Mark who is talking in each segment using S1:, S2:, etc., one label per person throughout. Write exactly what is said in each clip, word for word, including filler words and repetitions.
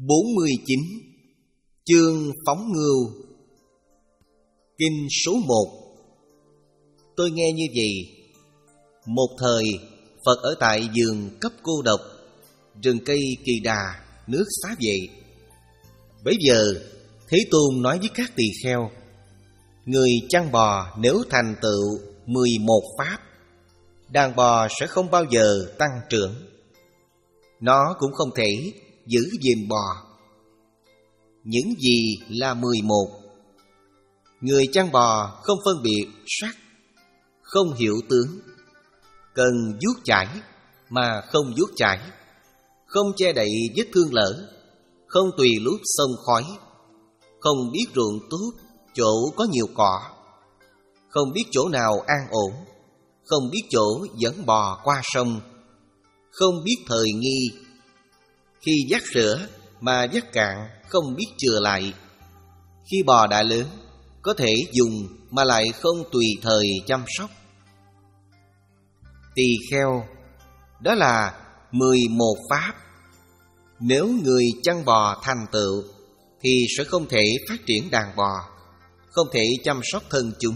S1: bốn mươi chín. Chương phóng ngưu. Kinh số một. Tôi nghe như vậy: một thời Phật ở tại vườn cấp cô độc, rừng cây kỳ đà, nước xá vệ. Bấy giờ Thế Tôn nói với các tỳ kheo: người chăn bò nếu thành tựu mười một pháp, đàn bò sẽ không bao giờ tăng trưởng. Nó cũng không thể giữ gìn bò. Những gì là mười một? Người chăn bò không phân biệt sắc, không hiểu tướng, cần vuốt chải mà không vuốt chải, không che đậy vết thương lở, không tùy lúc xông khói, không biết ruộng tốt chỗ có nhiều cỏ, không biết chỗ nào an ổn, không biết chỗ dẫn bò qua sông, không biết thời nghi. Khi vắt sữa mà vắt cạn không biết chừa lại. Khi bò đã lớn có thể dùng mà lại không tùy thời chăm sóc. Tỳ kheo, đó là mười một pháp. Nếu người chăn bò thành tựu thì sẽ không thể phát triển đàn bò, không thể chăm sóc thân chúng.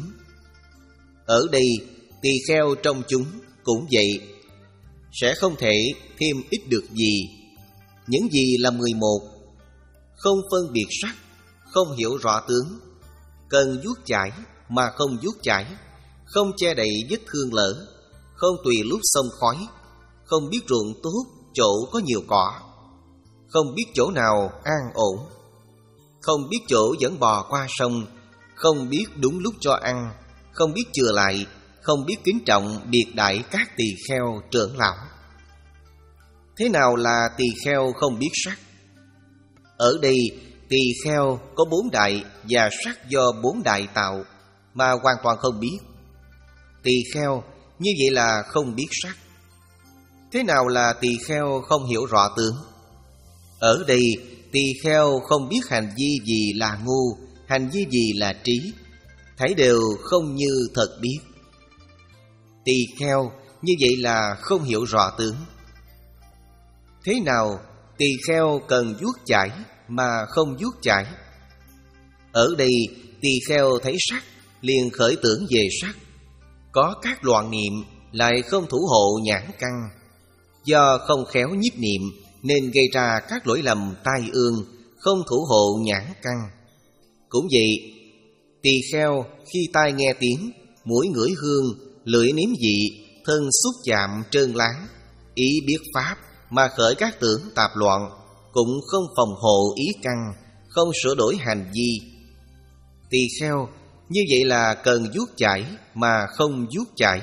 S1: Ở đây tỳ kheo trong chúng cũng vậy, sẽ không thể thêm ít được gì. Những gì là mười một? Không phân biệt sắc, không hiểu rõ tướng, cần vuốt chải mà không vuốt chải, không che đậy vết thương lở, không tùy lúc xông khói, không biết ruộng tốt chỗ có nhiều cỏ, không biết chỗ nào an ổn, không biết chỗ dẫn bò qua sông, không biết đúng lúc cho ăn, không biết chừa lại, không biết kính trọng biệt đại các tỳ kheo trưởng lão. Thế nào là tỳ kheo không biết sắc? Ở đây tỳ kheo có bốn đại và sắc do bốn đại tạo mà hoàn toàn không biết. Tỳ kheo như vậy là không biết sắc. Thế nào là tỳ kheo không hiểu rõ tướng? Ở đây tỳ kheo không biết hành vi gì là ngu, hành vi gì là trí, thấy đều không như thật biết. Tỳ kheo như vậy là không hiểu rõ tướng. Thế nào tỳ kheo cần vuốt chải mà không vuốt chải? Ở đây tỳ kheo thấy sắc liền khởi tưởng về sắc, có các loạn niệm lại không thủ hộ nhãn căn, do không khéo nhiếp niệm nên gây ra các lỗi lầm tai ương, không thủ hộ nhãn căn. Cũng vậy, tỳ kheo khi tai nghe tiếng, mũi ngửi hương, lưỡi nếm vị, thân xúc chạm trơn láng, ý biết pháp mà khởi các tưởng tạp loạn, cũng không phòng hộ ý căn, không sửa đổi hành vi. Tỳ kheo như vậy là cần vuốt chải mà không vuốt chải.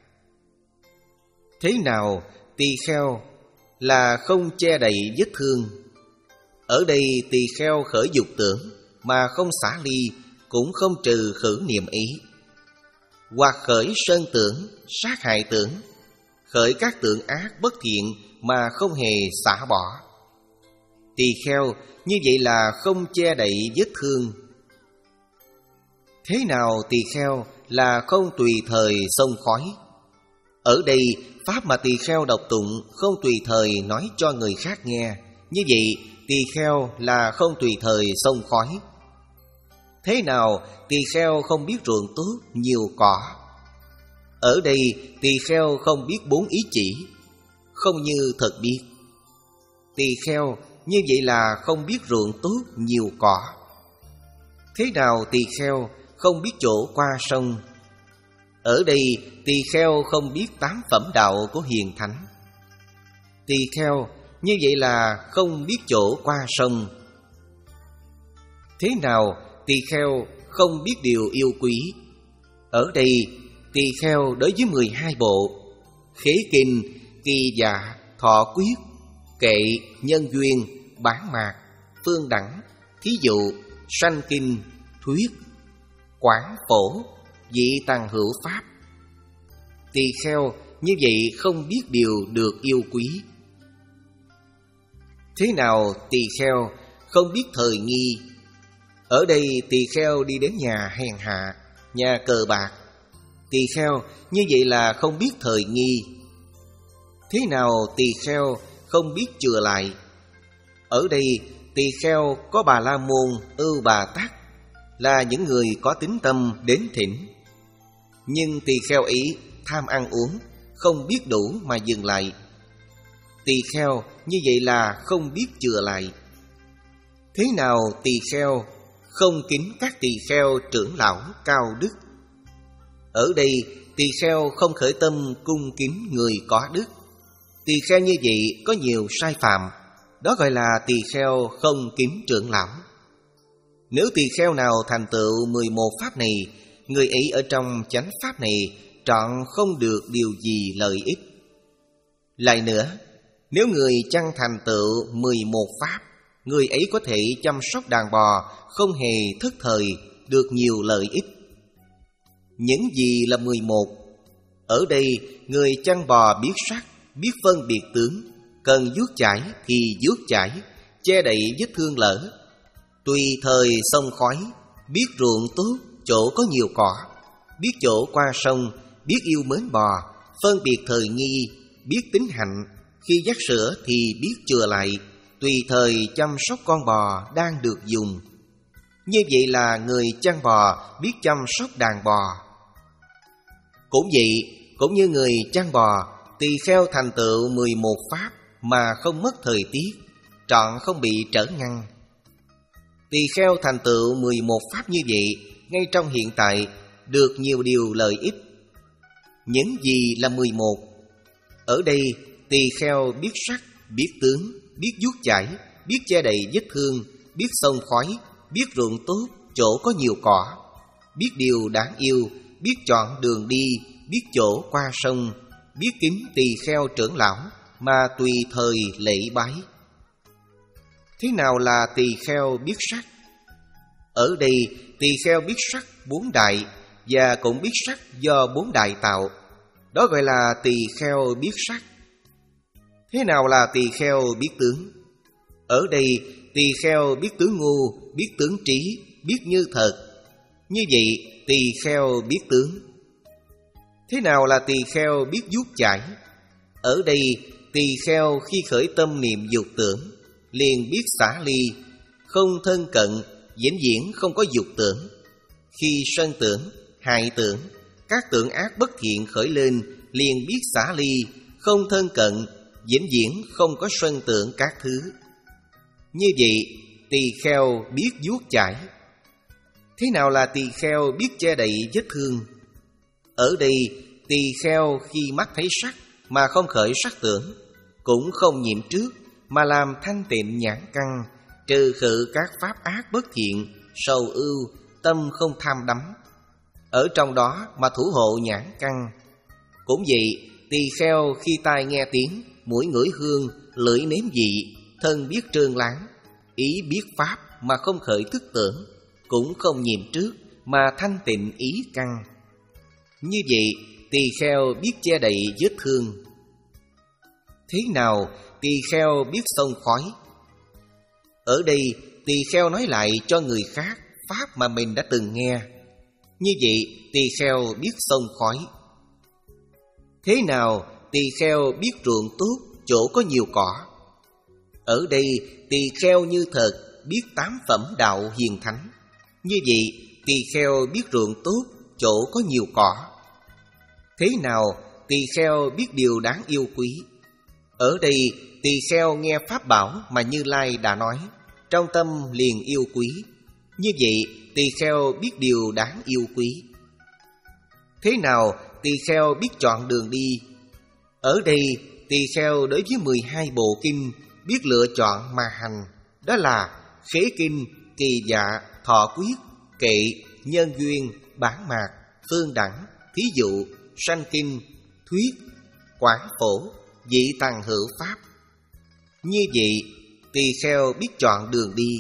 S1: Thế nào tỳ kheo là không che đậy vết thương? Ở đây tỳ kheo khởi dục tưởng mà không xả ly, cũng không trừ khử niệm ý, hoặc khởi sơn tưởng, sát hại tưởng, khởi các tưởng ác bất thiện mà không hề xả bỏ. Tỳ kheo như vậy là không che đậy vết thương. Thế nào tỳ kheo là không tùy thời xông khói? Ở đây pháp mà tỳ kheo đọc tụng không tùy thời nói cho người khác nghe. Như vậy tỳ kheo là không tùy thời xông khói. Thế nào tỳ kheo không biết ruộng tốt nhiều cỏ? Ở đây tỳ kheo không biết bốn ý chỉ, không như thật biết. Tỳ kheo như vậy là không biết ruộng tốt nhiều cỏ. Thế nào tỳ kheo không biết chỗ qua sông? Ở đây tỳ kheo không biết tám phẩm đạo của hiền thánh. Tỳ kheo như vậy là không biết chỗ qua sông. Thế nào tỳ kheo không biết điều yêu quý? Ở đây tỳ kheo đối với mười hai bộ khế kinh, kỳ dạ, thọ quyết, kệ, nhân duyên, bán mạc, phương đẳng, thí dụ, sanh kinh, thuyết, quán phổ, vị tàng hữu pháp. Tỳ kheo như vậy không biết điều được yêu quý. Thế nào tỳ kheo không biết thời nghi? Ở đây tỳ kheo đi đến nhà hèn hạ, nhà cờ bạc. Tỳ kheo như vậy là không biết thời nghi. Thế nào tỳ kheo không biết chừa lại? Ở đây tỳ tỳ kheo có Bà La Môn, Ưu Bà Tát là những người có tín tâm đến thỉnh. Nhưng tỳ kheo ấy tham ăn uống, không biết đủ mà dừng lại. Tỳ kheo như vậy là không biết chừa lại. Thế nào tỳ kheo không kính các tỳ kheo trưởng lão cao đức? Ở đây tỳ kheo không khởi tâm cung kính người có đức. Tỳ kheo như vậy có nhiều sai phạm, đó gọi là tỳ kheo không kính trưởng lão. Nếu tỳ kheo nào thành tựu mười một pháp này, người ấy ở trong chánh pháp này trọn không được điều gì lợi ích. Lại nữa, nếu người chăng thành tựu mười một pháp, người ấy có thể chăm sóc đàn bò không hề thất thời, được nhiều lợi ích. Những gì là mười một? Ở đây người chăn bò biết sắc, biết phân biệt tướng, cần vuốt chải thì vuốt chải, che đậy vết thương lở, tùy thời xông khói, biết ruộng tốt, chỗ có nhiều cỏ, biết chỗ qua sông, biết yêu mến bò, phân biệt thời nghi, biết tính hạnh, khi dắt sữa thì biết chừa lại, tùy thời chăm sóc con bò đang được dùng. Như vậy là người chăn bò biết chăm sóc đàn bò. Cũng vậy, cũng như người chăn bò, tỳ kheo thành tựu mười một pháp mà không mất thời tiết, trọn không bị trở ngăn. Tỳ kheo thành tựu mười một pháp như vậy, ngay trong hiện tại được nhiều điều lợi ích. Những gì là mười một? Ở đây tỳ kheo biết sắc, biết tướng, biết vuốt chải, biết che đậy vết thương, biết xông khói, biết ruộng tốt, chỗ có nhiều cỏ, biết điều đáng yêu, biết chọn đường đi, biết chỗ qua sông, biết kính tỳ kheo trưởng lão mà tùy thời lễ bái. Thế nào là tỳ kheo biết sắc? Ở đây tỳ kheo biết sắc bốn đại và cũng biết sắc do bốn đại tạo, đó gọi là tỳ kheo biết sắc. Thế nào là tỳ kheo biết tướng? Ở đây tỳ kheo biết tướng ngu, biết tướng trí, biết như thật. Như vậy tỳ kheo biết tướng. Thế nào là tỳ kheo biết vuốt chải? Ở đây tỳ kheo khi khởi tâm niệm dục tưởng, liền biết xả ly, không thân cận, vĩnh viễn không có dục tưởng. Khi sân tưởng, hại tưởng, các tưởng ác bất thiện khởi lên, liền biết xả ly, không thân cận, vĩnh viễn không có sân tưởng các thứ. Như vậy tỳ kheo biết vuốt chải. Thế nào là tỳ kheo biết che đậy vết thương? Ở đây tỳ kheo khi mắt thấy sắc mà không khởi sắc tưởng, cũng không nhiễm trước mà làm thanh tịnh nhãn căn, trừ khử các pháp ác bất thiện, sầu ưu, tâm không tham đắm, ở trong đó mà thủ hộ nhãn căn. Cũng vậy, tỳ kheo khi tai nghe tiếng, mũi ngửi hương, lưỡi nếm vị, thân biết trơn láng, ý biết pháp mà không khởi thức tưởng, cũng không nhiễm trước mà thanh tịnh ý căn. Như vậy tỳ kheo biết che đậy vết thương. Thế nào tỳ kheo biết xông khói? Ở đây tỳ kheo nói lại cho người khác pháp mà mình đã từng nghe. Như vậy tỳ kheo biết xông khói. Thế nào tỳ kheo biết ruộng tốt, chỗ có nhiều cỏ? Ở đây tỳ kheo như thật biết tám phẩm đạo hiền thánh. Như vậy tỳ kheo biết ruộng tốt, chỗ có nhiều cỏ. Thế nào tỳ kheo biết điều đáng yêu quý? Ở đây tỳ kheo nghe pháp bảo mà Như Lai đã nói, trong tâm liền yêu quý. Như vậy tỳ kheo biết điều đáng yêu quý. Thế nào tỳ kheo biết chọn đường đi? Ở đây tỳ kheo đối với mười hai bộ kinh biết lựa chọn mà hành, đó là khế kinh, kỳ dạ, thọ quyết, kệ, nhân duyên, bản mạc, phương đẳng, thí dụ, sanh kinh, thuyết, quán phổ, dị tằng hữu pháp. Như vậy tỳ kheo biết chọn đường đi.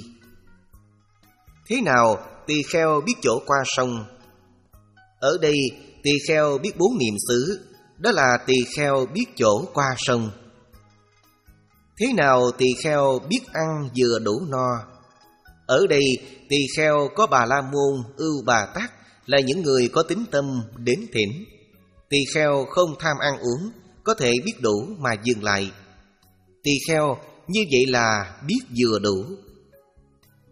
S1: Thế nào tỳ kheo biết chỗ qua sông? Ở đây tỳ kheo biết bốn niệm xứ, đó là tỳ kheo biết chỗ qua sông. Thế nào tỳ kheo biết ăn vừa đủ no? Ở đây tỳ kheo có Bà La Môn, Ưu Bà Tát là những người có tín tâm đến thỉnh. Tỳ kheo không tham ăn uống, có thể biết đủ mà dừng lại. Tỳ kheo như vậy là biết vừa đủ.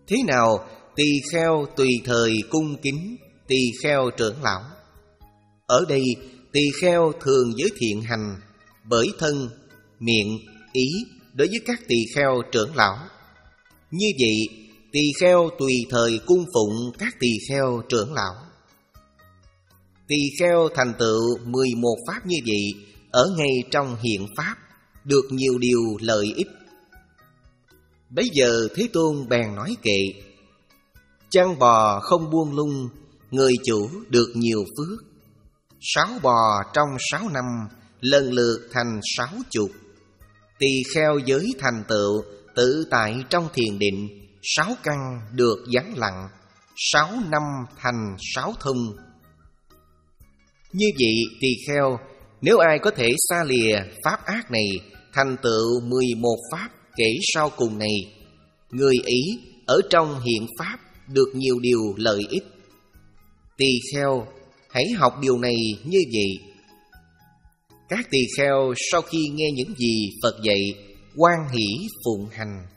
S1: Thế nào tỳ kheo tùy thời cung kính tỳ kheo trưởng lão? Ở đây tỳ kheo thường giới thiện hành bởi thân, miệng, ý đối với các tỳ kheo trưởng lão. Như vậy tỳ kheo tùy thời cung phụng các tỳ kheo trưởng lão. Tỳ kheo thành tựu mười một pháp như vậy ở ngay trong hiện pháp, được nhiều điều lợi ích. Bấy giờ Thế Tôn bèn nói kệ: chăn bò không buông lung, người chủ được nhiều phước. Sáu bò trong sáu năm, lần lượt thành sáu chục. Tỳ kheo giới thành tựu tự tại trong thiền định, sáu căn được vắng lặng, sáu năm thành sáu thông. Như vậy tỳ kheo, nếu ai có thể xa lìa pháp ác này, thành tựu mười một pháp kể sau cùng này, người ý ở trong hiện pháp được nhiều điều lợi ích. Tỳ kheo, hãy học điều này như vậy. Các tỳ kheo sau khi nghe những gì Phật dạy, hoan hỷ phụng hành.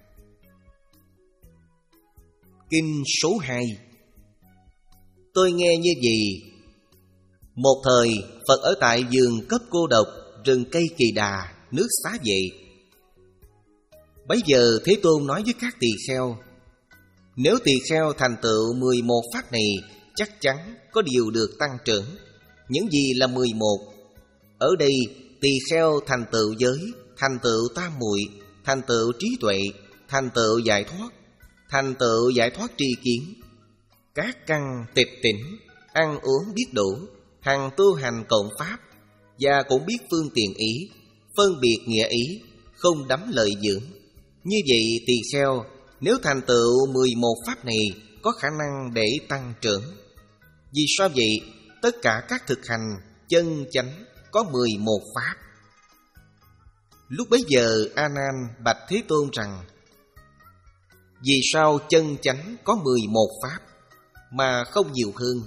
S1: Kinh số hai. Tôi nghe như vậy: một thời Phật ở tại vườn Cấp Cô Độc, rừng cây Kỳ Đà, nước Xá Vệ. Bấy giờ Thế Tôn nói với các tỳ kheo: nếu tỳ kheo thành tựu mười một pháp này, chắc chắn có điều được tăng trưởng. Những gì là mười một? Ở đây tỳ kheo thành tựu giới, thành tựu tam muội, thành tựu trí tuệ, thành tựu giải thoát, thành tựu giải thoát tri kiến. Các căn tịch tỉnh, ăn uống biết đủ, hằng tu hành cộng pháp, và cũng biết phương tiện ý, phân biệt nghĩa ý, không đắm lợi dưỡng. Như vậy tỳ kheo nếu thành tựu mười một pháp này, có khả năng để tăng trưởng. Vì sao vậy? Tất cả các thực hành chân chánh có mười một pháp. Lúc bấy giờ A Nan bạch Thế Tôn rằng: vì sao chân chánh có mười một pháp mà không nhiều hơn?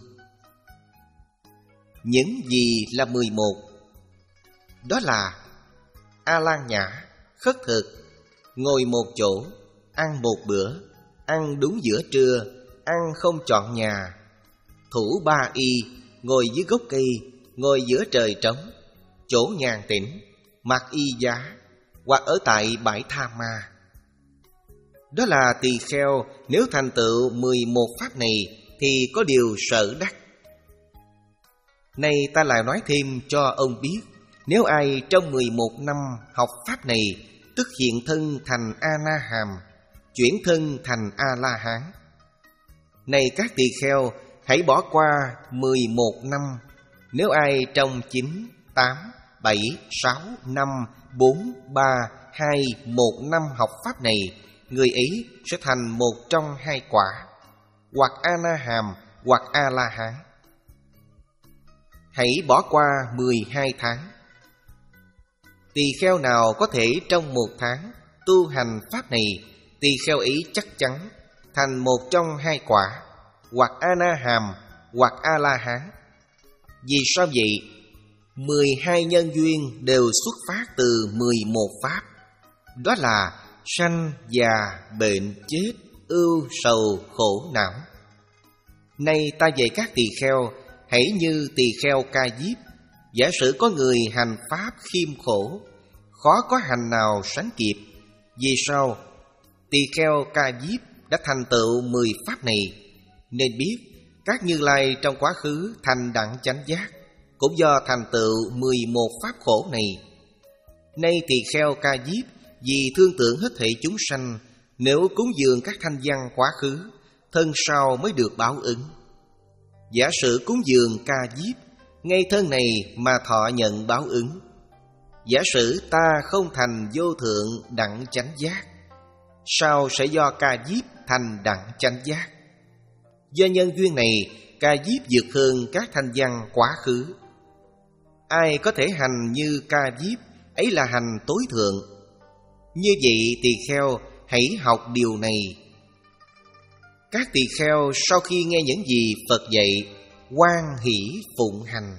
S1: Những gì là mười một? Đó là A Lan Nhã, khất thực, ngồi một chỗ, ăn một bữa, ăn đúng giữa trưa, ăn không chọn nhà, thủ ba y, ngồi dưới gốc cây, ngồi giữa trời trống, chỗ nhàn tĩnh, mặc y giá, hoặc ở tại bãi Tha Ma. Đó là tỳ kheo nếu thành tựu mười một pháp này thì có điều sở đắc. Nay ta lại nói thêm cho ông biết, nếu ai trong mười một năm học pháp này, tức hiện thân thành A-na-hàm, chuyển thân thành A-la-hán. Này các tỳ kheo, hãy bỏ qua mười một năm. Nếu ai trong chín, tám, bảy, sáu, năm, bốn, ba, hai, một năm học pháp này, người ấy sẽ thành một trong hai quả, hoặc A-na-hàm hoặc A-la-hán. Hãy bỏ qua mười hai tháng. Tỳ kheo nào có thể trong một tháng tu hành pháp này, tỳ kheo ấy chắc chắn thành một trong hai quả, hoặc A-na-hàm hoặc A-la-hán. Vì sao vậy? Mười hai nhân duyên đều xuất phát từ mười một pháp. Đó là sanh, già, bệnh, chết, ưu, sầu, khổ, não. Nay ta dạy các tỳ kheo, hãy như tỳ kheo Ca Diếp. Giả sử có người hành pháp khiêm khổ, khó có hành nào sánh kịp. Vì sao? Tỳ kheo Ca Diếp đã thành tựu mười pháp này, nên biết các Như Lai trong quá khứ thành đẳng chánh giác cũng do thành tựu mười một pháp khổ này. Nay tỳ kheo Ca Diếp vì thương tưởng hết thảy chúng sanh, nếu cúng dường các thanh văn quá khứ, thân sau mới được báo ứng. Giả sử cúng dường Ca Diếp, ngay thân này mà thọ nhận báo ứng. Giả sử ta không thành vô thượng đẳng chánh giác, sao sẽ do Ca Diếp thành đẳng chánh giác? Do nhân duyên này, Ca Diếp vượt hơn các thanh văn quá khứ. Ai có thể hành như Ca Diếp, ấy là hành tối thượng. Như vậy tỳ kheo hãy học điều này. Các tỳ kheo sau khi nghe những gì Phật dạy, hoan hỷ phụng hành.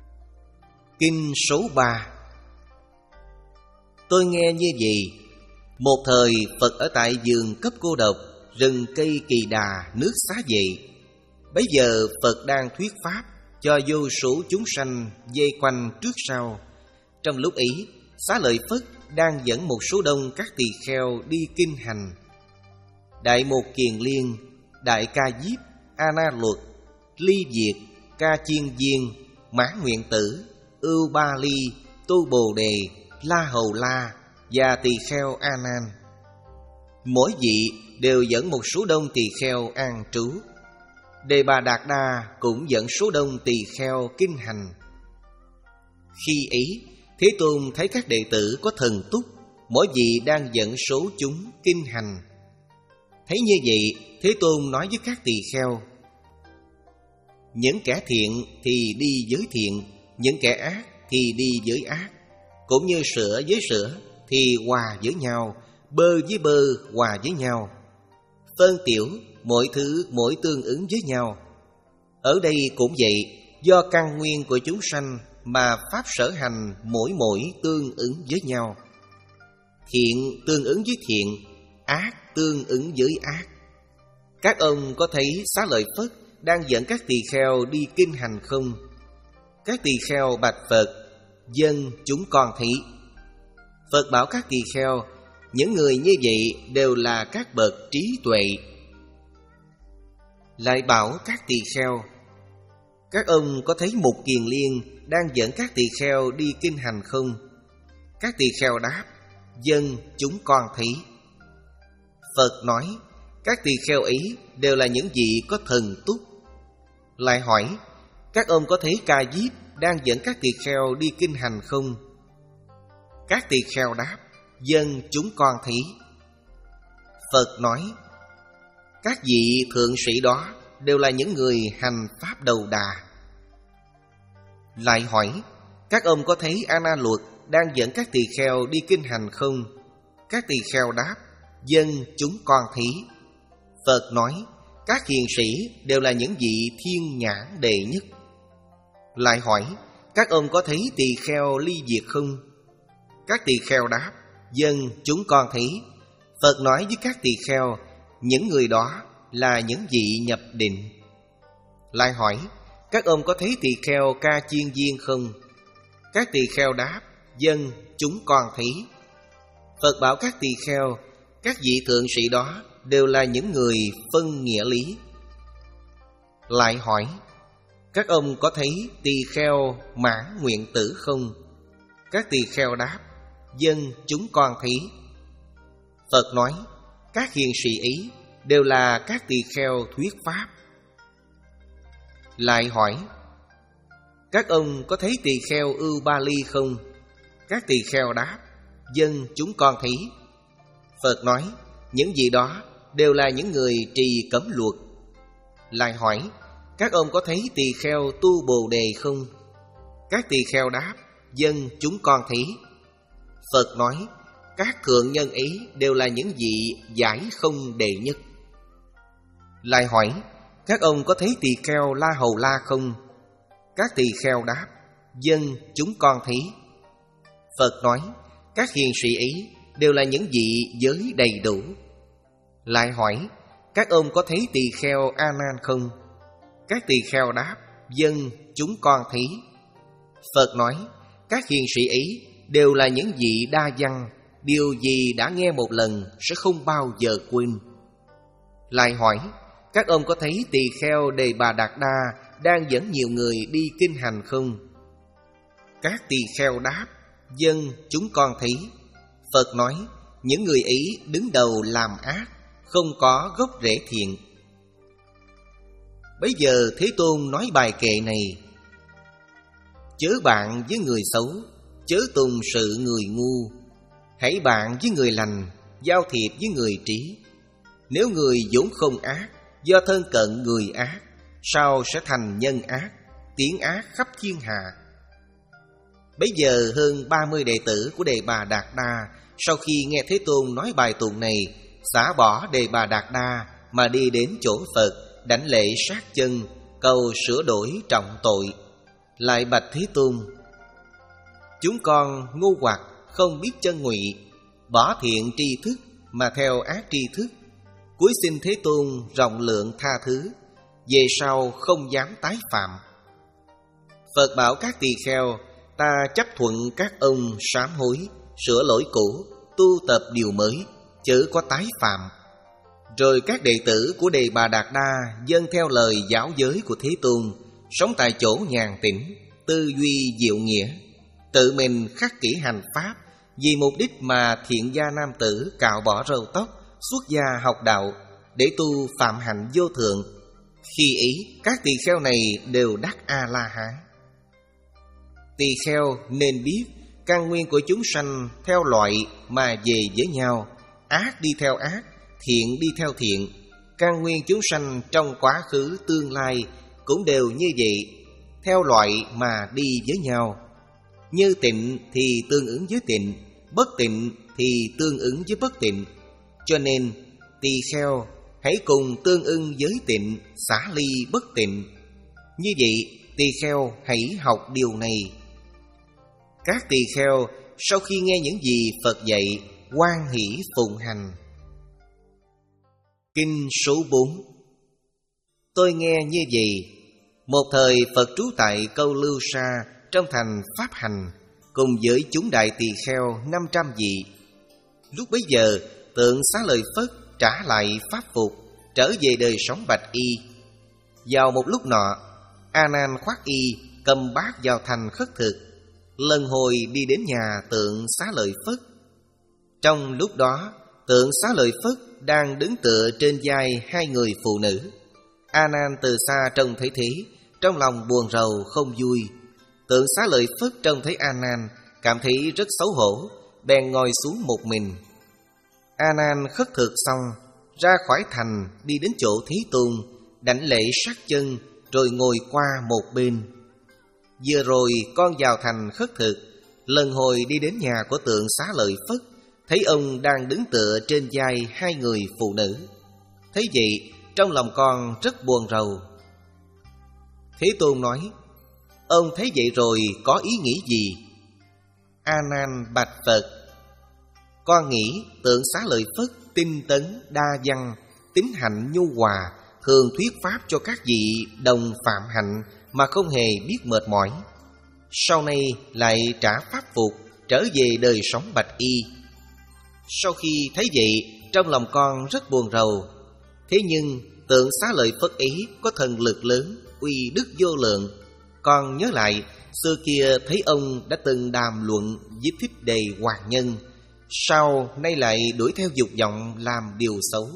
S1: Kinh số ba. Tôi nghe như vậy: Một thời Phật ở tại vườn cấp cô độc, rừng cây kỳ đà, nước xá vệ. Bấy giờ Phật đang thuyết pháp cho vô số chúng sanh vây quanh trước sau. Trong lúc ấy, Xá Lợi Phất đang dẫn một số đông các tỳ kheo đi kinh hành. Đại Mục Kiền Liên, Đại Ca Diếp, A Na Luật, Ly Diệt, Ca Chiên Viên, Mãn Nguyện Tử, Ưu Ba Ly, Tu Bồ Đề, La Hầu La và tỳ kheo A Nan. Mỗi vị đều dẫn một số đông tỳ kheo an trú. Đề Bà Đạt Đa cũng dẫn số đông tỳ kheo kinh hành. Khi ấy, Thế Tôn thấy các đệ tử có thần túc, mỗi vị đang dẫn số chúng kinh hành. Thấy như vậy, Thế Tôn nói với các tỳ kheo: những kẻ thiện thì đi với thiện, những kẻ ác thì đi với ác. Cũng như sữa với sữa thì hòa với nhau, bơ với bơ hòa với nhau. Phân tiểu, mỗi thứ mỗi tương ứng với nhau. Ở đây cũng vậy, do căn nguyên của chúng sanh mà pháp sở hành mỗi mỗi tương ứng với nhau. Thiện tương ứng với thiện, ác tương ứng với ác. Các ông có thấy Xá Lợi Phất đang dẫn các tỳ kheo đi kinh hành không? Các tỳ kheo bạch Phật: dân chúng con thấy. Phật bảo các tỳ kheo: những người như vậy đều là các bậc trí tuệ. Lại bảo các tỳ kheo: các ông có thấy Mục Kiền Liên đang dẫn các tỳ kheo đi kinh hành không? Các tỳ kheo đáp: dân chúng con thấy. Phật nói: các tỳ kheo ấy đều là những vị có thần túc. Lại hỏi: các ông có thấy Ca Diếp đang dẫn các tỳ kheo đi kinh hành không? Các tỳ kheo đáp: dân chúng con thấy. Phật nói: các vị thượng sĩ đó đều là những người hành pháp đầu đà. Lại hỏi: các ông có thấy A Na Luật đang dẫn các tỳ kheo đi kinh hành không? Các tỳ kheo đáp: dân chúng con thấy. Phật nói: các hiền sĩ đều là những vị thiên nhãn đệ nhất. Lại hỏi: các ông có thấy tỳ kheo Ly Diệt không? Các tỳ kheo đáp: dân chúng con thấy. Phật nói với các tỳ kheo: những người đó là những vị nhập định. Lại hỏi: các ông có thấy tỳ kheo Ca Chiên Viên không? Các tỳ kheo đáp: dân chúng con thấy. Phật bảo các tỳ kheo: các vị thượng sĩ đó đều là những người phân nghĩa lý. Lại hỏi: các ông có thấy tỳ kheo Mãn Nguyện Tử không? Các tỳ kheo đáp: dân chúng con thấy. Phật nói: các hiền sĩ ấy đều là các tỳ kheo thuyết pháp. Lại hỏi: các ông có thấy tỳ kheo Ưu Ba Ly không? Các tỳ kheo đáp: dân chúng con thấy. Phật nói: những vị đó đều là những người trì cấm luật. Lại hỏi: các ông có thấy tỳ kheo Tu Bồ Đề không? Các tỳ kheo đáp: dân chúng con thấy. Phật nói: các thượng nhân ấy đều là những vị giải không đệ nhất. Lại hỏi: các ông có thấy tỳ kheo La Hầu La không? Các tỳ kheo đáp: dân chúng con thấy. Phật nói: các hiền sĩ ấy đều là những vị giới đầy đủ. Lại hỏi: các ông có thấy tỳ kheo A Nan không? Các tỳ kheo đáp: dân chúng con thấy. Phật nói: các hiền sĩ ấy đều là những vị đa văn, điều gì đã nghe một lần sẽ không bao giờ quên. Lại hỏi: các ông có thấy tỳ kheo Đề Bà Đạt Đa đang dẫn nhiều người đi kinh hành không? Các tỳ kheo đáp: dân chúng con thấy. Phật nói: những người ấy đứng đầu làm ác, không có gốc rễ thiện. Bấy giờ Thế Tôn nói bài kệ này: chớ bạn với người xấu, chớ tùng sự người ngu. Hãy bạn với người lành, giao thiệp với người trí. Nếu người vốn không ác, do thân cận người ác, sao sẽ thành nhân ác, tiếng ác khắp thiên hạ. Bấy giờ hơn ba mươi đệ tử của Đề Bà Đạt Đa, sau khi nghe Thế Tôn nói bài tụng này, xả bỏ Đề Bà Đạt Đa mà đi đến chỗ Phật, đảnh lễ sát chân, cầu sửa đổi trọng tội. Lại bạch Thế Tôn: chúng con ngu hoặc không biết chân ngụy, bỏ thiện tri thức mà theo ác tri thức, cúi xin Thế Tôn rộng lượng tha thứ, về sau không dám tái phạm. Phật bảo các tỳ kheo: ta chấp thuận các ông sám hối, sửa lỗi cũ, tu tập điều mới, chớ có tái phạm. Rồi các đệ tử của Đề Bà Đạt Đa dâng theo lời giáo giới của Thế Tôn, sống tại chỗ nhàn tĩnh, tư duy diệu nghĩa, tự mình khắc kỷ hành pháp, vì mục đích mà thiện gia nam tử cạo bỏ râu tóc, xuất gia học đạo, để tu phạm hạnh vô thượng. Khi ý, các tỳ kheo này đều đắc A-la-hán. Tỳ kheo nên biết, căn nguyên của chúng sanh theo loại mà về với nhau, ác đi theo ác, thiện đi theo thiện. Căn nguyên chúng sanh trong quá khứ tương lai cũng đều như vậy, theo loại mà đi với nhau. Như tịnh thì tương ứng với tịnh, bất tịnh thì tương ứng với bất tịnh. Cho nên tỳ kheo hãy cùng tương ưng với tịnh, xả ly bất tịnh. Như vậy tỳ kheo hãy học điều này. Các tỳ kheo sau khi nghe những gì Phật dạy, hoan hỷ phụng hành. Kinh số bốn. Tôi nghe như vậy: một thời Phật trú tại Câu Lưu Sa trong thành Pháp Hành, cùng với chúng đại tỳ kheo năm trăm vị. Lúc bấy giờ Tượng Xá Lợi Phất trả lại pháp phục, trở về đời sống bạch y. Vào một lúc nọ, A Nan khoác y, cầm bát vào thành khất thực, lần hồi đi đến nhà Tượng Xá Lợi Phất. Trong lúc đó, Tượng Xá Lợi Phất đang đứng tựa trên vai hai người phụ nữ. A Nan từ xa trông thấy thế, trong lòng buồn rầu không vui. Tượng Xá Lợi Phất trông thấy A Nan, cảm thấy rất xấu hổ, bèn ngồi xuống một mình. A Nan khất thực xong, ra khỏi thành đi đến chỗ Thế Tôn, đảnh lễ sát chân, rồi ngồi qua một bên. Vừa rồi con vào thành khất thực, lần hồi đi đến nhà của Tượng Xá Lợi Phất, thấy ông đang đứng tựa trên vai hai người phụ nữ. Thấy vậy, trong lòng con rất buồn rầu. Thế Tôn nói: ông thấy vậy rồi có ý nghĩ gì? A Nan bạch Phật: con nghĩ Tượng Xá Lợi Phất tinh tấn đa văn, tín hạnh nhu hòa, thường thuyết pháp cho các vị đồng phạm hạnh mà không hề biết mệt mỏi. Sau này lại trả pháp phục, trở về đời sống bạch y. Sau khi thấy vậy, trong lòng con rất buồn rầu. Thế nhưng Tượng Xá Lợi Phất ấy có thần lực lớn, uy đức vô lượng. Con nhớ lại xưa kia thấy ông đã từng đàm luận với Thích Đề Hoàng Nhân, sau nay lại đuổi theo dục vọng làm điều xấu.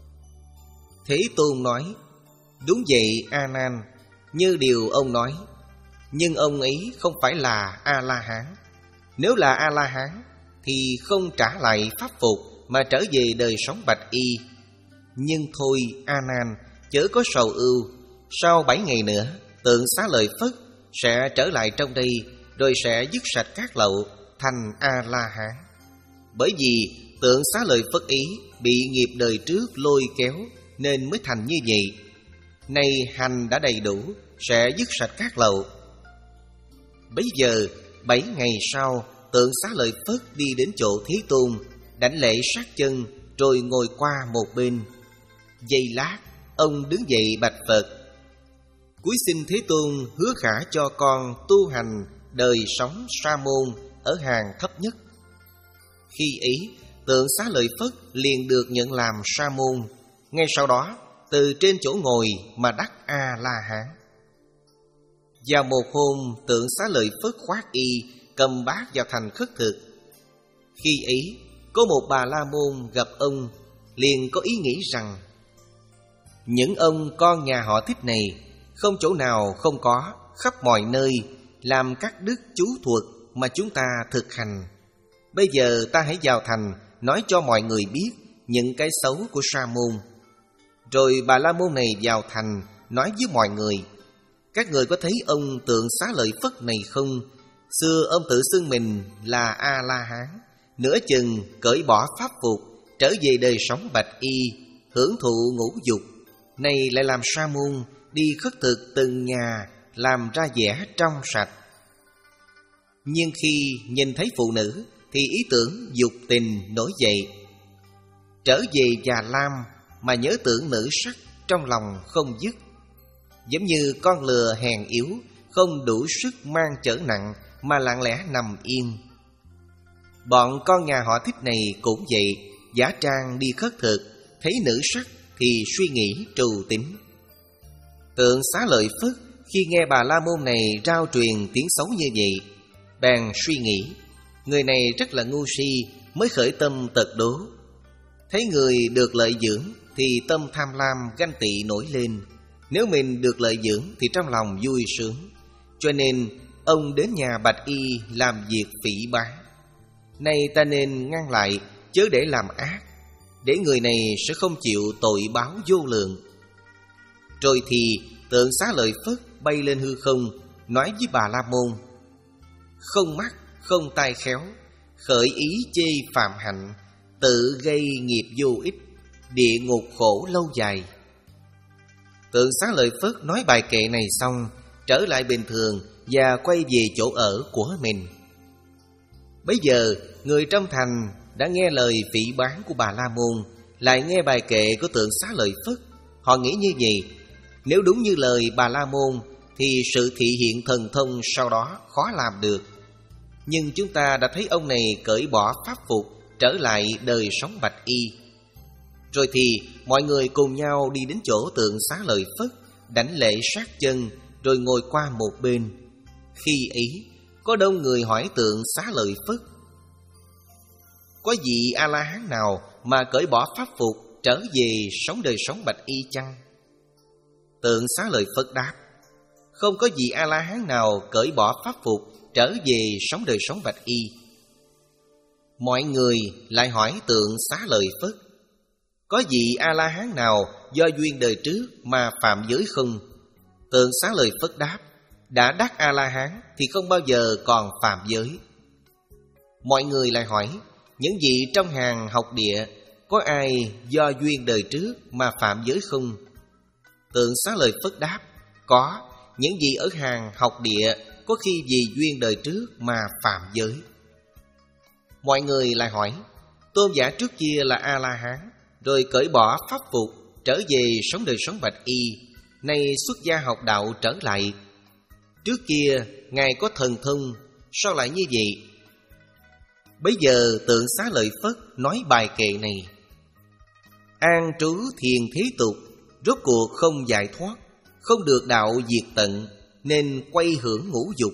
S1: Thế Tôn nói: đúng vậy A Nan, như điều ông nói. Nhưng ông ấy không phải là A-la-hán. Nếu là A-la-hán thì không trả lại pháp phục mà trở về đời sống bạch y. Nhưng thôi A Nan, chớ có sầu ưu. Sau bảy ngày nữa, Tượng Xá Lợi Phất sẽ trở lại trong đây, rồi sẽ dứt sạch các lậu, thành A-la-hán. Bởi vì Tượng Xá Lợi Phất ý bị nghiệp đời trước lôi kéo nên mới thành như vậy. Nay hành đã đầy đủ, sẽ dứt sạch các lậu. Bấy giờ bảy ngày sau, Tượng Xá Lợi Phất đi đến chỗ Thế Tôn, đảnh lễ sát chân, rồi ngồi qua một bên. Giây lát, ông đứng dậy bạch Phật: cúi xin Thế Tôn hứa khả cho con tu hành đời sống sa môn ở hàng thấp nhất. Khi ấy, Tượng Xá Lợi Phất liền được nhận làm sa môn. Ngay sau đó, từ trên chỗ ngồi mà đắc A-la-hán. Vào một hôm, Tượng Xá Lợi Phất khoác y, cầm bát vào thành khất thực. Khi ấy, có một bà la môn gặp ông, liền có ý nghĩ rằng: những ông con nhà họ Thích này không chỗ nào không có, khắp mọi nơi làm các đức chú thuật mà chúng ta thực hành. Bây giờ ta hãy vào thành nói cho mọi người biết những cái xấu của sa môn. Rồi bà la môn này vào thành nói với mọi người: các người có thấy ông Tượng Xá Lợi Phất này không? Xưa ông tự xưng mình là A-la-hán, nửa chừng cởi bỏ pháp phục, trở về đời sống bạch y, hưởng thụ ngũ dục. Nay lại làm sa môn, đi khất thực từng nhà, làm ra vẻ trong sạch. Nhưng khi nhìn thấy phụ nữ thì ý tưởng dục tình nổi dậy. Trở về già lam mà nhớ tưởng nữ sắc trong lòng không dứt. Giống như con lừa hèn yếu, không đủ sức mang chở nặng mà lặng lẽ nằm yên. Bọn con nhà họ Thích này cũng vậy, giả trang đi khất thực, thấy nữ sắc thì suy nghĩ trù tính. Tượng Xá Lợi Phất khi nghe Bà La Môn này rao truyền tiếng xấu như vậy, bèn suy nghĩ, người này rất là ngu si mới khởi tâm tật đố. Thấy người được lợi dưỡng thì tâm tham lam ganh tị nổi lên. Nếu mình được lợi dưỡng thì trong lòng vui sướng. Cho nên ông đến nhà Bạch Y làm việc phỉ báng. Nay ta nên ngăn lại, chớ để làm ác, để người này sẽ không chịu tội báo vô lượng. Rồi thì tượng Xá Lợi Phất bay lên hư không, nói với Bà La Môn: không mắt, không tai khéo, khởi ý chê phạm hạnh, tự gây nghiệp vô ích, địa ngục khổ lâu dài. Tượng Xá Lợi Phất nói bài kệ này xong, trở lại bình thường và quay về chỗ ở của mình. Bấy giờ người trong thành đã nghe lời phỉ báng của Bà La Môn, lại nghe bài kệ của tượng Xá Lợi Phất. Họ nghĩ như vậy, nếu đúng như lời Bà La Môn thì sự thị hiện thần thông sau đó khó làm được. Nhưng chúng ta đã thấy ông này cởi bỏ pháp phục, trở lại đời sống Bạch Y. Rồi thì mọi người cùng nhau đi đến chỗ tượng Xá Lợi Phất, đảnh lễ sát chân, rồi ngồi qua một bên. Khi ấy có đông người hỏi tượng Xá Lợi Phất: có vị A-la-hán nào mà cởi bỏ pháp phục, trở về sống đời sống Bạch Y chăng? Tượng Xá Lợi Phất đáp: không có vị A-la-hán nào cởi bỏ pháp phục, trở về sống đời sống Bạch Y. Mọi người lại hỏi tượng Xá Lợi Phất: có vị A-la-hán nào do duyên đời trước mà phạm giới không? Tượng Xá Lợi Phất đáp: đã đắc A-la-hán thì không bao giờ còn phạm giới. Mọi người lại hỏi: những vị trong hàng học địa có ai do duyên đời trước mà phạm giới không? Tượng Xá Lợi Phất đáp: có, những vị ở hàng học địa có khi vì duyên đời trước mà phạm giới. Mọi người lại hỏi: tôn giả trước kia là A-la-hán, rồi cởi bỏ pháp phục, trở về sống đời sống Bạch Y, nay xuất gia học đạo trở lại. Trước kia Ngài có thần thông, sao lại như vậy? Bấy giờ tượng Xá Lợi Phất nói bài kệ này: an trú thiền thế tục, rốt cuộc không giải thoát, không được đạo diệt tận, nên quay hưởng ngũ dục.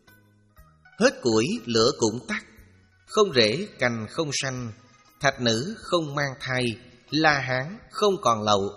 S1: Hết củi lửa cũng tắt, không rễ cành không sanh, thạch nữ không mang thai, La Hán không còn lậu.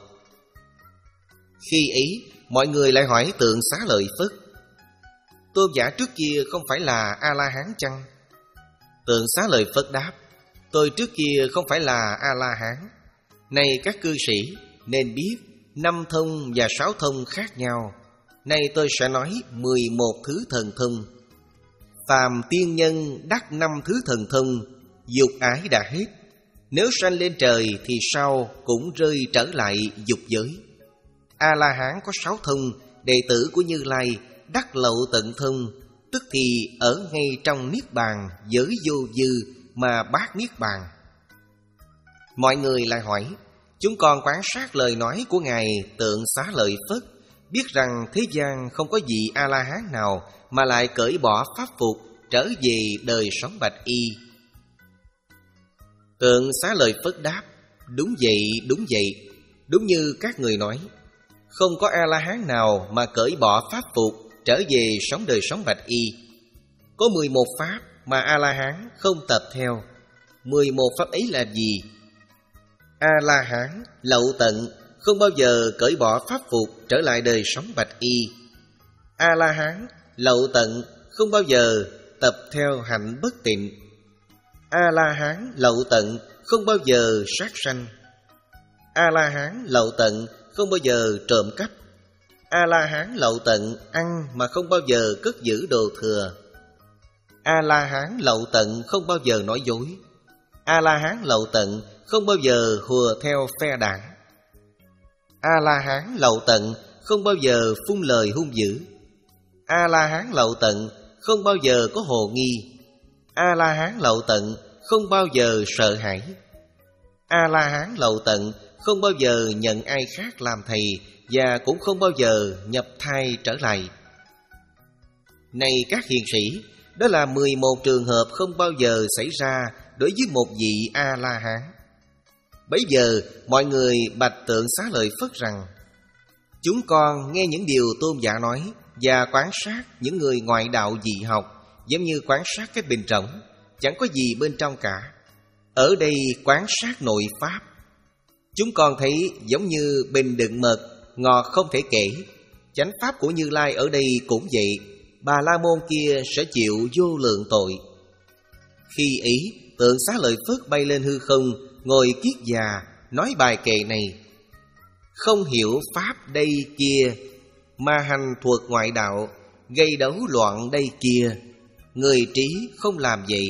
S1: Khi ấy mọi người lại hỏi tượng Xá Lợi Phất: tôn giả trước kia không phải là A-la-hán chăng? Tượng Xá Lợi Phất đáp: tôi trước kia không phải là A-la-hán. Này các cư sĩ nên biết, năm thông và sáu thông khác nhau. Nay tôi sẽ nói mười một thứ thần thông. Phàm tiên nhân đắc năm thứ thần thông, dục ái đã hết. Nếu sanh lên trời thì sau cũng rơi trở lại dục giới. A-la-hán có sáu thông, đệ tử của Như Lai đắc lậu tận thông, tức thì ở ngay trong niết bàn giới vô dư mà bát niết bàn. Mọi người lại hỏi: chúng con quan sát lời nói của Ngài tượng Xá Lợi Phất, biết rằng thế gian không có vị A-la-hán nào mà lại cởi bỏ pháp phục, trở về đời sống Bạch Y. Tượng Xá Lợi Phất đáp: đúng vậy, đúng vậy, đúng như các người nói. Không có A-la-hán nào mà cởi bỏ pháp phục, trở về sống đời sống Bạch Y. Có mười một pháp mà A-la-hán không tập theo. Mười một pháp ấy là gì? A-la-hán lậu tận, không bao giờ cởi bỏ pháp phục, trở lại đời sống Bạch Y. A-la-hán lậu tận, không bao giờ tập theo hạnh bất tịnh. A-la-hán lậu tận, không bao giờ sát sanh. A-la-hán lậu tận, không bao giờ trộm cắp. A-la-hán lậu tận, ăn mà không bao giờ cất giữ đồ thừa. A-la-hán lậu tận, không bao giờ nói dối. A-la-hán lậu tận, không bao giờ hùa theo phe đảng. A-la-hán lậu tận, không bao giờ phun lời hung dữ. A-la-hán lậu tận, không bao giờ có hồ nghi. A-la-hán lậu tận không bao giờ sợ hãi. A-la-hán lậu tận không bao giờ nhận ai khác làm thầy, và cũng không bao giờ nhập thai trở lại. Này các hiền sĩ, đó là mười một trường hợp không bao giờ xảy ra đối với một vị A-la-hán. Bấy giờ mọi người bạch Tượng Xá Lợi Phất rằng: chúng con nghe những điều tôn giả nói và quan sát những người ngoại đạo dị học, giống như quan sát cái bình rỗng, chẳng có gì bên trong cả. Ở đây quan sát nội pháp, chúng con thấy giống như bình đựng mật, ngọt không thể kể. Chánh pháp của Như Lai ở đây cũng vậy. Bà La Môn kia sẽ chịu vô lượng tội. Khi ý, Tượng Xá Lợi Phất bay lên hư không, ngồi kiết già, nói bài kệ này: không hiểu pháp đây kia, mà hành thuật ngoại đạo, gây đấu loạn đây kia, người trí không làm vậy.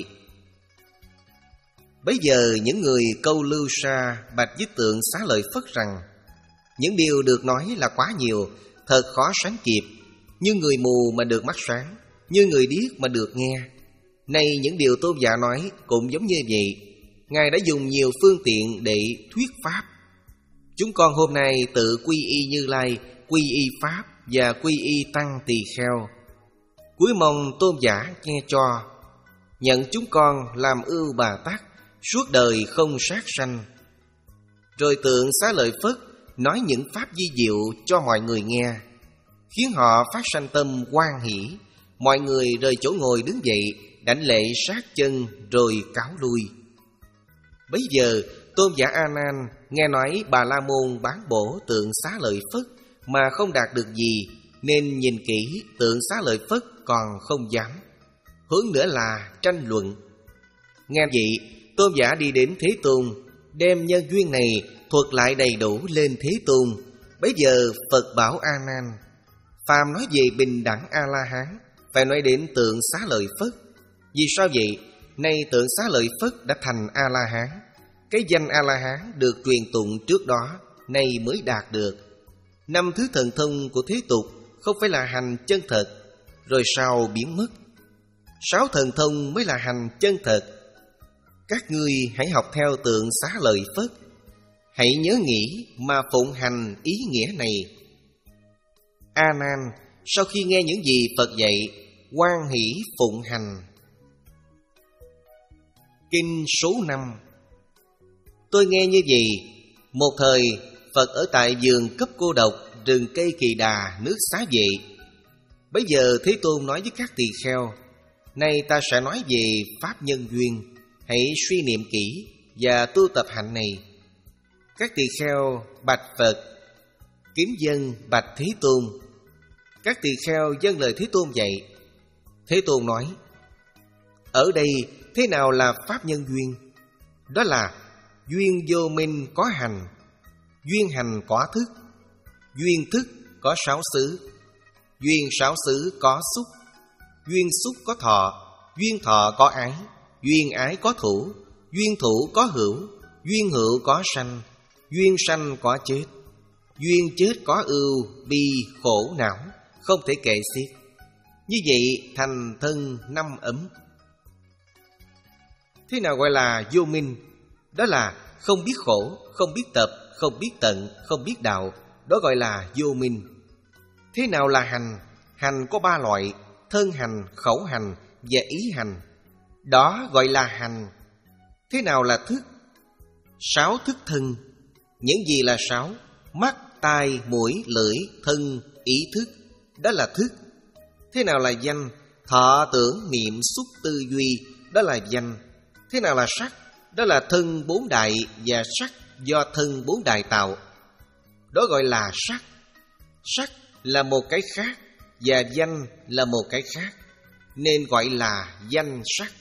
S1: Bấy giờ những người câu lưu sa bạch với Tượng Xá Lợi Phất rằng: những điều được nói là quá nhiều, thật khó sánh kịp. Như người mù mà được mắt sáng, như người điếc mà được nghe. Nay những điều tôn giả nói cũng giống như vậy. Ngài đã dùng nhiều phương tiện để thuyết pháp. Chúng con hôm nay tự quy y Như Lai, quy y Pháp và quy y Tăng Tỳ Kheo. Cuối mong tôn giả nghe cho, nhận chúng con làm ưu Bà Tát, suốt đời không sát sanh. Rồi Tượng Xá Lợi Phất nói những pháp vi diệu cho mọi người nghe, khiến họ phát sanh tâm hoan hỷ. Mọi người rời chỗ ngồi đứng dậy, đảnh lễ sát chân rồi cáo lui. Bấy giờ tôn giả A Nan nghe nói Bà La Môn bán bổ Tượng Xá Lợi Phất mà không đạt được gì, nên nhìn kỹ Tượng Xá Lợi Phất còn không dám. Hướng nữa là tranh luận. Nghe vậy, tôn giả đi đến Thế Tôn, đem nhân duyên này thuật lại đầy đủ lên Thế Tôn. Bấy giờ Phật bảo A Nan: phàm nói về bình đẳng A-la-hán, phải nói đến Tượng Xá Lợi Phất. Vì sao vậy? Nay Tượng Xá Lợi Phất đã thành A-la-hán. Cái danh A-la-hán được truyền tụng trước đó, nay mới đạt được. Năm thứ thần thông của thế tục không phải là hành chân thật, rồi sau biến mất. Sáu thần thông mới là hành chân thật. Các ngươi hãy học theo Tượng Xá Lợi Phất, hãy nhớ nghĩ mà phụng hành ý nghĩa này. A Nan sau khi nghe những gì Phật dạy, hoan hỷ phụng hành. Kinh số năm. Tôi nghe như vậy: một thời Phật ở tại vườn cấp cô độc, rừng cây Kỳ Đà, nước Xá Vệ. Bấy giờ Thế Tôn nói với các tỳ kheo: nay ta sẽ nói về pháp nhân duyên, hãy suy niệm kỹ và tu tập hạnh này. Các tỳ kheo bạch Phật, kính dân bạch Thế Tôn. Các tỳ kheo dâng lời Thế Tôn dạy. Thế Tôn nói: ở đây thế nào là pháp nhân duyên? Đó là duyên vô minh có hành, duyên hành có thức, duyên thức có sáu xứ, duyên sáu xứ có xúc, duyên xúc có thọ, duyên thọ có ái, duyên ái có thủ, duyên thủ có hữu, duyên hữu có sanh, duyên sanh có chết, duyên chết có ưu, bi, khổ não, không thể kể xiết. Như vậy thành thân năm ấm. Thế nào gọi là vô minh? Đó là không biết khổ, không biết tập, không biết tận, không biết đạo. Đó gọi là vô minh. Thế nào là hành? Hành có ba loại: thân hành, khẩu hành và ý hành. Đó gọi là hành. Thế nào là thức? Sáu thức thân. Những gì là sáu? Mắt, tai, mũi, lưỡi, thân, ý thức. Đó là thức. Thế nào là danh? Thọ, tưởng, niệm, xúc, tư, duy. Đó là danh. Thế nào là sắc? Đó là thân bốn đại và sắc do thân bốn đại tạo. Đó gọi là sắc. Sắc là một cái khác và danh là một cái khác, nên gọi là danh sắc.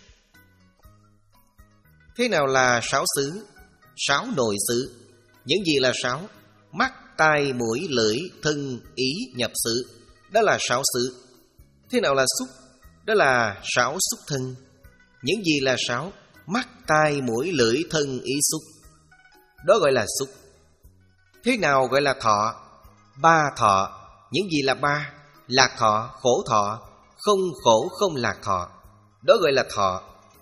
S1: Thế nào là sáu xứ? Sáu nội xứ. Những gì là sáu? Mắt, tai, mũi, lưỡi, thân, ý, nhập xứ. Đó là sáu xứ. Thế nào là xúc? Đó là sáu xúc thân. Những gì là sáu? Mắt, tai, mũi, lưỡi, thân, ý, xúc. Đó gọi là xúc. Thế nào gọi là thọ? Ba thọ. Những gì là ba? Lạc thọ, khổ thọ, không khổ không lạc thọ. Đó gọi là thọ.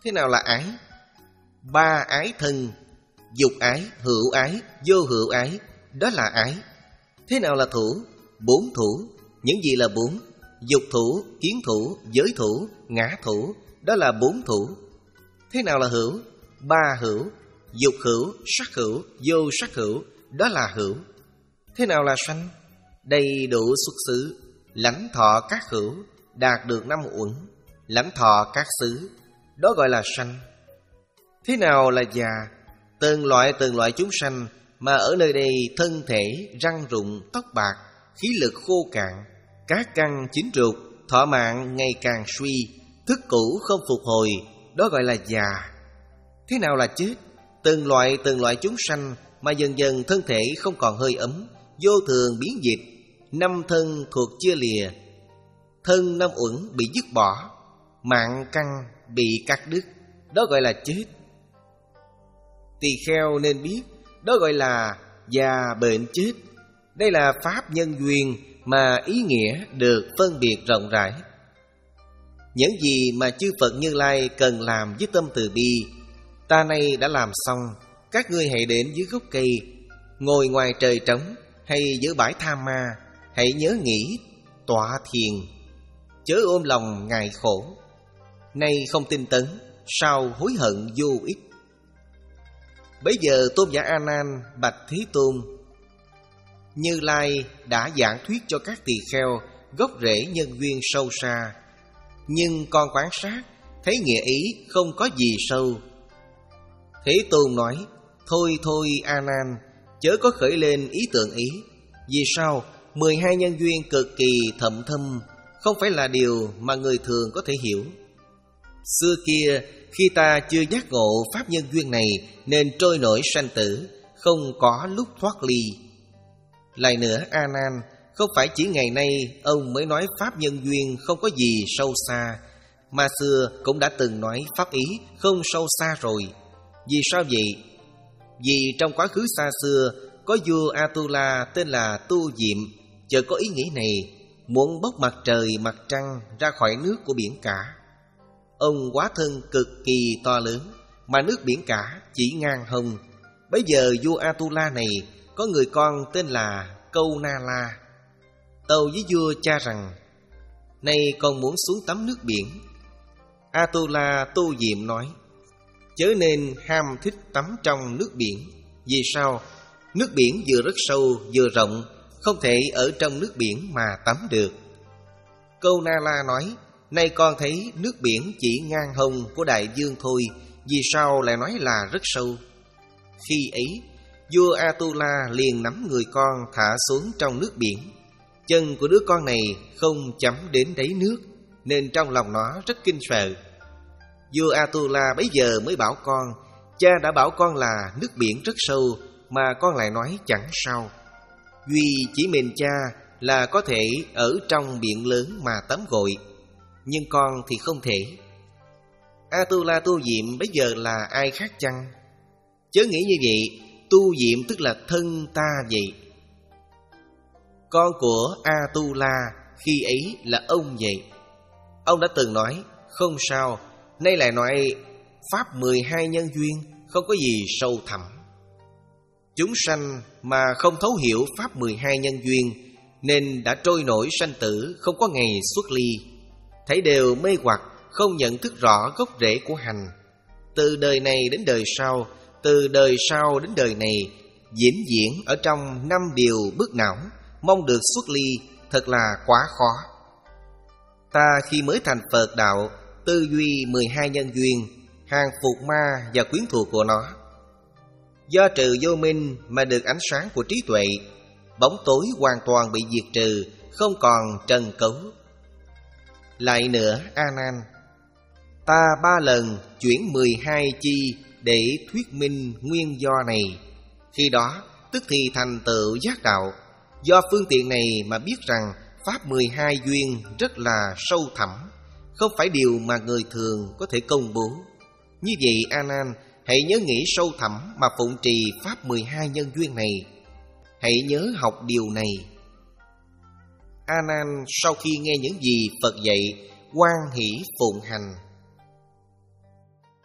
S1: Thế nào là ái? Ba ái thân: dục ái, hữu ái, vô hữu ái. Đó là ái. Thế nào là thủ? Bốn thủ. Những gì là bốn? Dục thủ, kiến thủ, giới thủ, ngã thủ. Đó là bốn thủ. Thế nào là hữu? Ba hữu: dục hữu, sắc hữu, vô sắc hữu. Đó là hữu. Thế nào là sanh? Đầy đủ xuất xứ, lãnh thọ các hữu, đạt được năm uẩn, lãnh thọ các xứ. Đó gọi là sanh. Thế nào là già? Từng loại từng loại chúng sanh, mà ở nơi đây thân thể răng rụng, tóc bạc, khí lực khô cạn, các căn chín ruột, thọ mạng ngày càng suy, thức cũ không phục hồi. Đó gọi là già. Thế nào là chết? Từng loại từng loại chúng sanh, mà dần dần thân thể không còn hơi ấm, vô thường biến dịch, năm thân thuộc chia lìa, thân năm uẩn bị dứt bỏ, mạng căn bị cắt đứt. Đó gọi là chết. Tỳ kheo nên biết, đó gọi là già bệnh chết. Đây là pháp nhân duyên mà ý nghĩa được phân biệt rộng rãi. Những gì mà chư Phật Như Lai cần làm với tâm từ bi, ta nay đã làm xong. Các ngươi hãy đến dưới gốc cây, ngồi ngoài trời trống, hay giữa bãi tha ma, hãy nhớ nghĩ, tọa thiền, chớ ôm lòng ngại khổ. Nay không tinh tấn, sao hối hận vô ích. Bấy giờ Tôn giả A Nan bạch Thế Tôn: Như Lai đã giảng thuyết cho các tỳ kheo gốc rễ nhân duyên sâu xa, nhưng con quan sát thấy nghĩa ý không có gì sâu. Thế Tôn nói: Thôi thôi A Nan, chớ có khởi lên ý tưởng ý. Vì sao? Mười hai nhân duyên cực kỳ thậm thâm, không phải là điều mà người thường có thể hiểu. Xưa kia, khi ta chưa giác ngộ pháp nhân duyên này, nên trôi nổi sanh tử, không có lúc thoát ly. Lại nữa A Nan, không phải chỉ ngày nay ông mới nói pháp nhân duyên không có gì sâu xa, mà xưa cũng đã từng nói pháp ý không sâu xa rồi. Vì sao vậy? Vì trong quá khứ xa xưa, có vua Atula tên là Tu Diệm, chợt có ý nghĩ này, muốn bốc mặt trời mặt trăng ra khỏi nước của biển cả. Ông hóa thân cực kỳ to lớn, mà nước biển cả chỉ ngang hông. Bây giờ vua Atula này có người con tên là Câu Na La, tâu với vua cha rằng: Nay con muốn xuống tắm nước biển. Atula Tu Diệm nói: Chớ nên ham thích tắm trong nước biển. Vì sao? Nước biển vừa rất sâu vừa rộng, không thể ở trong nước biển mà tắm được. Câu Na La nói: Nay con thấy nước biển chỉ ngang hông của đại dương thôi, vì sao lại nói là rất sâu? Khi ấy, vua Atula liền nắm người con thả xuống trong nước biển. Chân của đứa con này không chấm đến đáy nước, nên trong lòng nó rất kinh sợ. Vua Atula bấy giờ mới bảo con: Cha đã bảo con là nước biển rất sâu, mà con lại nói chẳng sao. Duy chỉ mình cha là có thể ở trong biển lớn mà tắm gội, nhưng con thì không thể. Atula Tu Diệm bấy giờ là ai khác chăng? Chớ nghĩ như vậy, Tu Diệm tức là thân ta vậy. Con của Atula khi ấy là ông vậy. Ông đã từng nói: Không sao. Nay lại nói pháp mười hai nhân duyên, không có gì sâu thẳm. Chúng sanh mà không thấu hiểu pháp mười hai nhân duyên, nên đã trôi nổi sanh tử, không có ngày xuất ly. Thấy đều mê hoặc, không nhận thức rõ gốc rễ của hành. Từ đời này đến đời sau, từ đời sau đến đời này, vĩnh viễn ở trong năm điều bức não, mong được xuất ly thật là quá khó. Ta khi mới thành Phật đạo, tư duy mười hai nhân duyên, hàng phục ma và quyến thuộc của nó. Do trừ vô minh mà được ánh sáng của trí tuệ, bóng tối hoàn toàn bị diệt trừ, không còn trần cấu. Lại nữa A Nan, ta ba lần chuyển mười hai chi để thuyết minh nguyên do này. Khi đó tức thì thành tựu giác đạo. Do phương tiện này mà biết rằng pháp mười hai duyên rất là sâu thẳm, không phải điều mà người thường có thể công bố. Như vậy A Nan, hãy nhớ nghĩ sâu thẳm mà phụng trì pháp mười hai nhân duyên này. Hãy nhớ học điều này. A Nan sau khi nghe những gì Phật dạy, hoan hỷ phụng hành.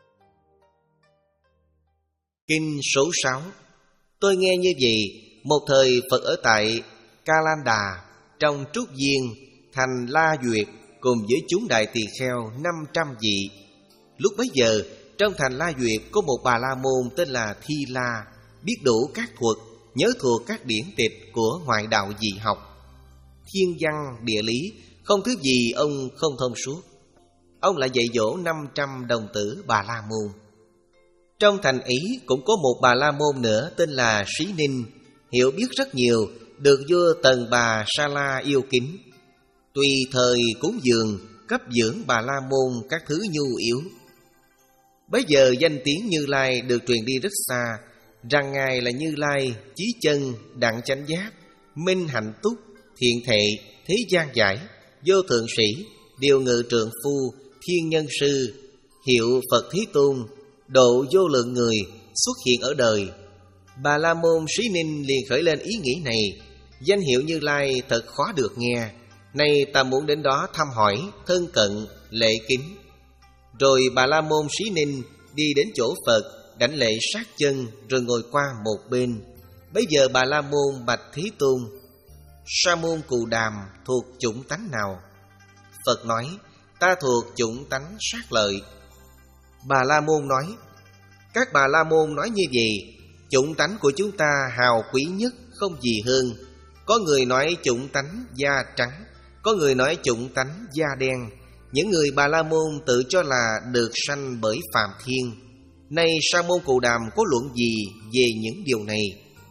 S1: Kinh số sáu. Tôi nghe như vậy, một thời Phật ở tại Kalanda, trong Trúc Viên, thành La Duyệt, cùng với chúng đại tỳ kheo năm trăm vị. Lúc bấy giờ, trong thành La Duyệt có một Bà La Môn tên là Thi La, biết đủ các thuật, nhớ thuộc các điển tịch của ngoại đạo dị học, thiên văn, địa lý, không thứ gì ông không thông suốt. Ông lại dạy dỗ năm trăm đồng tử Bà La Môn. Trong thành ấy cũng có một Bà La Môn nữa tên là Sĩ Ninh, hiểu biết rất nhiều, được vua Tần Bà Sa La yêu kính. Tùy thời cúng dường, cấp dưỡng Bà La Môn các thứ nhu yếu. Bấy giờ danh tiếng Như Lai được truyền đi rất xa, rằng Ngài là Như Lai, chí chân, đặng chánh giác, minh hạnh túc, thiện thệ, thế gian giải, vô thượng sĩ, điều ngự trượng phu, thiên nhân sư, hiệu Phật Thế Tôn, độ vô lượng người, xuất hiện ở đời. Bà La Môn Sĩ Ninh liền khởi lên ý nghĩ này: danh hiệu Như Lai thật khó được nghe, nay ta muốn đến đó thăm hỏi, thân cận, lễ kính. Rồi Bà La Môn Sĩ Ninh đi đến chỗ Phật, đảnh lễ sát chân, rồi ngồi qua một bên. Bấy giờ Bà La Môn bạch Thế Tôn: Sa môn Cù Đàm thuộc chủng tánh nào? Phật nói: ta thuộc chủng tánh sát lợi. Bà La Môn nói: các Bà La Môn nói như vậy, chủng tánh của chúng ta hào quý nhất, không gì hơn. Có người nói chủng tánh da trắng, có người nói chủng tánh da đen. Những người Bà La Môn tự cho là được sanh bởi Phạm Thiên. Nay Sa môn Cù Đàm có luận gì về những điều này?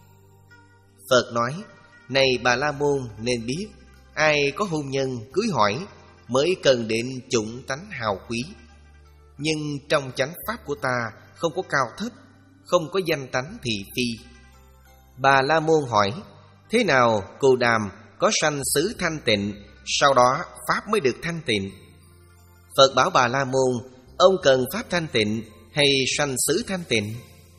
S1: Phật nói: này Bà La Môn nên biết, ai có hôn nhân cưới hỏi mới cần đến chủng tánh hào quý. Nhưng trong chánh pháp của ta không có cao thấp, không có danh tánh thị phi. Bà La Môn hỏi: thế nào Cù Đàm có sanh xứ thanh tịnh, sau đó pháp mới được thanh tịnh? Phật bảo Bà La Môn: ông cần pháp thanh tịnh hay sanh xứ thanh tịnh?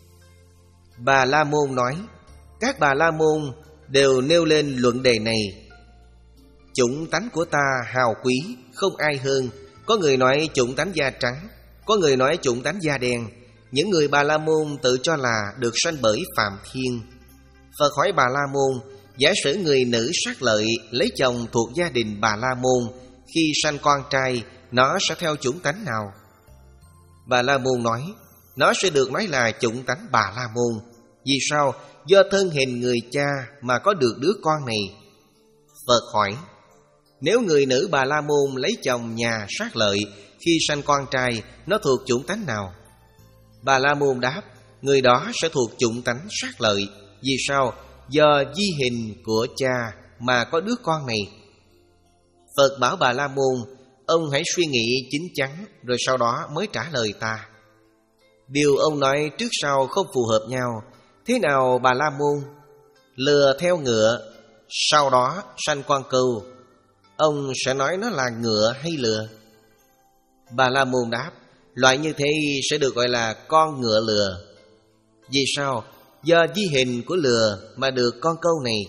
S1: Bà La Môn nói: các Bà La Môn đều nêu lên luận đề này. Chủng tánh của ta hào quý, không ai hơn. Có người nói chủng tánh da trắng, có người nói chủng tánh da đen. Những người Bà La Môn tự cho là được sanh bởi Phạm Thiên. Phật hỏi Bà La Môn: giả sử người nữ sát lợi lấy chồng thuộc gia đình Bà La Môn, khi sanh con trai, nó sẽ theo chủng tánh nào? Bà La Môn nói: nó sẽ được nói là chủng tánh Bà La Môn. Vì sao? Do thân hình người cha mà có được đứa con này. Phật hỏi: nếu người nữ Bà La Môn lấy chồng nhà sát lợi, khi sanh con trai, nó thuộc chủng tánh nào? Bà La Môn đáp: người đó sẽ thuộc chủng tánh sát lợi. Vì sao? Do di hình của cha mà có đứa con này. Phật bảo Bà La Môn: ông hãy suy nghĩ chín chắn, rồi sau đó mới trả lời ta. Điều ông nói trước sau không phù hợp nhau. Thế nào Bà La Môn? Lừa theo ngựa, sau đó sanh con cừu, ông sẽ nói nó là ngựa hay lừa? Bà La Môn đáp: loại như thế sẽ được gọi là con ngựa lừa. Vì sao? Do di hình của lừa mà được con câu này.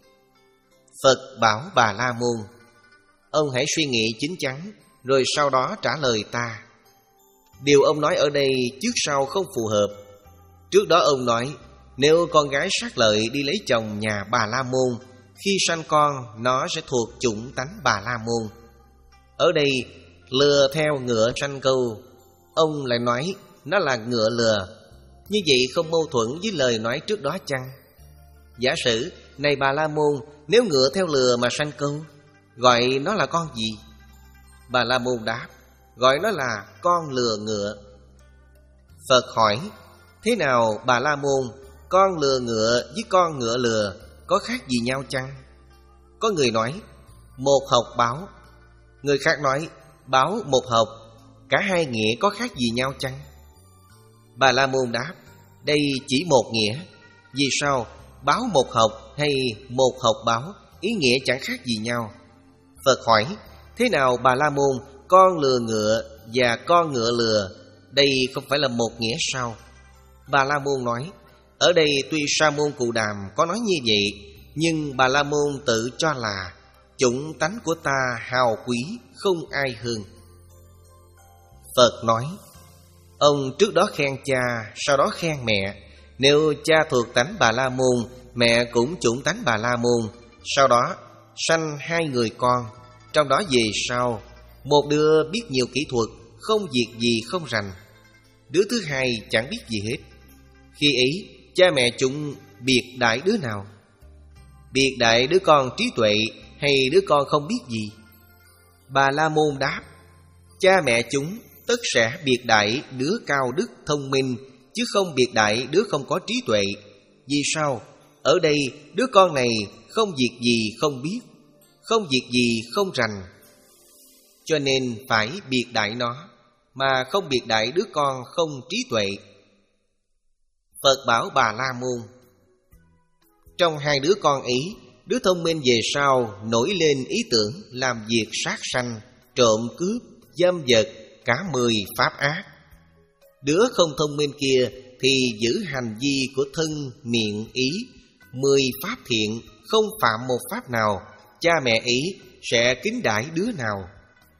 S1: Phật bảo Bà La Môn: ông hãy suy nghĩ chín chắn, rồi sau đó trả lời ta. Điều ông nói ở đây trước sau không phù hợp. Trước đó ông nói, nếu con gái sát lợi đi lấy chồng nhà Bà La Môn, khi sanh con nó sẽ thuộc chủng tánh Bà La Môn. Ở đây lừa theo ngựa sanh câu, ông lại nói nó là ngựa lừa. Như vậy không mâu thuẫn với lời nói trước đó chăng? Giả sử, này Bà La Môn, nếu ngựa theo lừa mà sanh câu, gọi nó là con gì? Bà La Môn đáp: gọi nó là con lừa ngựa. Phật hỏi: thế nào Bà La Môn, con lừa ngựa với con ngựa lừa có khác gì nhau chăng? Có người nói một học báo, người khác nói báo một học, cả hai nghĩa có khác gì nhau chăng? Bà La Môn đáp: đây chỉ một nghĩa. Vì sao? Báo một học hay một học báo, ý nghĩa chẳng khác gì nhau. Phật hỏi: thế nào Bà La Môn, con lừa ngựa và con ngựa lừa, đây không phải là một nghĩa sao? Bà La Môn nói: ở đây tuy Sa môn Cù Đàm có nói như vậy, nhưng Bà La Môn tự cho là chủng tánh của ta hào quý, không ai hơn. Phật nói: ông trước đó khen cha, sau đó khen mẹ, Nếu cha thuộc tánh Bà La Môn, mẹ cũng chủng tánh Bà La Môn, sau đó sanh hai người con. Trong đó về sau, một đứa biết nhiều kỹ thuật, không việc gì không rành. Đứa thứ hai chẳng biết gì hết. Khi ấy, cha mẹ chúng biệt đại đứa nào? Biệt đại đứa con trí tuệ hay đứa con không biết gì? Bà La Môn đáp: cha mẹ chúng tất sẽ biệt đại đứa cao đức thông minh, chứ không biệt đại đứa không có trí tuệ. Vì sao? Ở đây đứa con này không việc gì không biết, không việc gì không rành, cho nên phải biệt đại nó, mà không biệt đại đứa con không trí tuệ. Phật bảo Bà La Môn: trong hai đứa con ấy, đứa thông minh về sau nổi lên ý tưởng làm việc sát sanh, trộm cướp, dâm vật, cả mười pháp ác. Đứa không thông minh kia thì giữ hành vi của thân, miệng, ý, mười pháp thiện, không phạm một pháp nào. Cha mẹ ấy sẽ kính đãi đứa nào?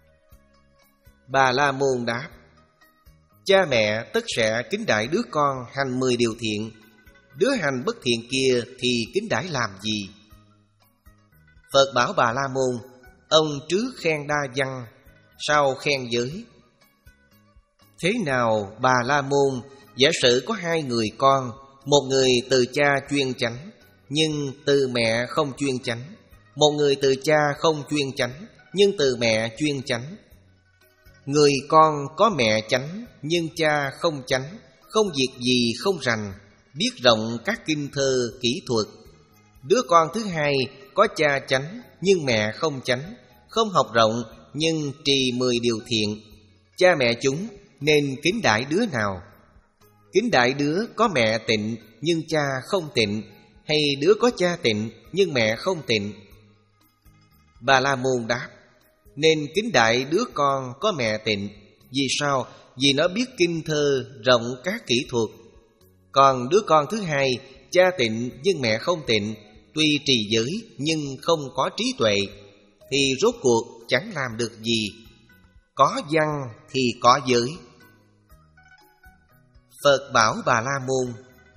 S1: Bà La Môn đáp: cha mẹ tất sẽ kính đãi đứa con hành mười điều thiện. Đứa hành bất thiện kia thì kính đãi làm gì? Phật bảo Bà La Môn: ông trước khen đa văn, sau khen giới. Thế nào Bà La Môn? Giả sử có hai người con, một người từ cha chuyên chánh, nhưng từ mẹ không chuyên chánh. Một người từ cha không chuyên chánh, nhưng từ mẹ chuyên chánh. Người con có mẹ chánh, nhưng cha không chánh, không việc gì không rành, biết rộng các kinh thơ kỹ thuật. Đứa con thứ hai có cha chánh, nhưng mẹ không chánh, không học rộng, nhưng trì mười điều thiện. Cha mẹ chúng nên kính đãi đứa nào? Kính đãi đứa có mẹ tịnh, nhưng cha không tịnh, hay đứa có cha tịnh, nhưng mẹ không tịnh? Bà La Môn đáp: nên kính đãi đứa con có mẹ tịnh. Vì sao? Vì nó biết kinh thơ, rộng các kỹ thuật. Còn đứa con thứ hai, cha tịnh nhưng mẹ không tịnh, tuy trì giới nhưng không có trí tuệ, thì rốt cuộc chẳng làm được gì. Có văn thì có giới. Phật bảo Bà La Môn: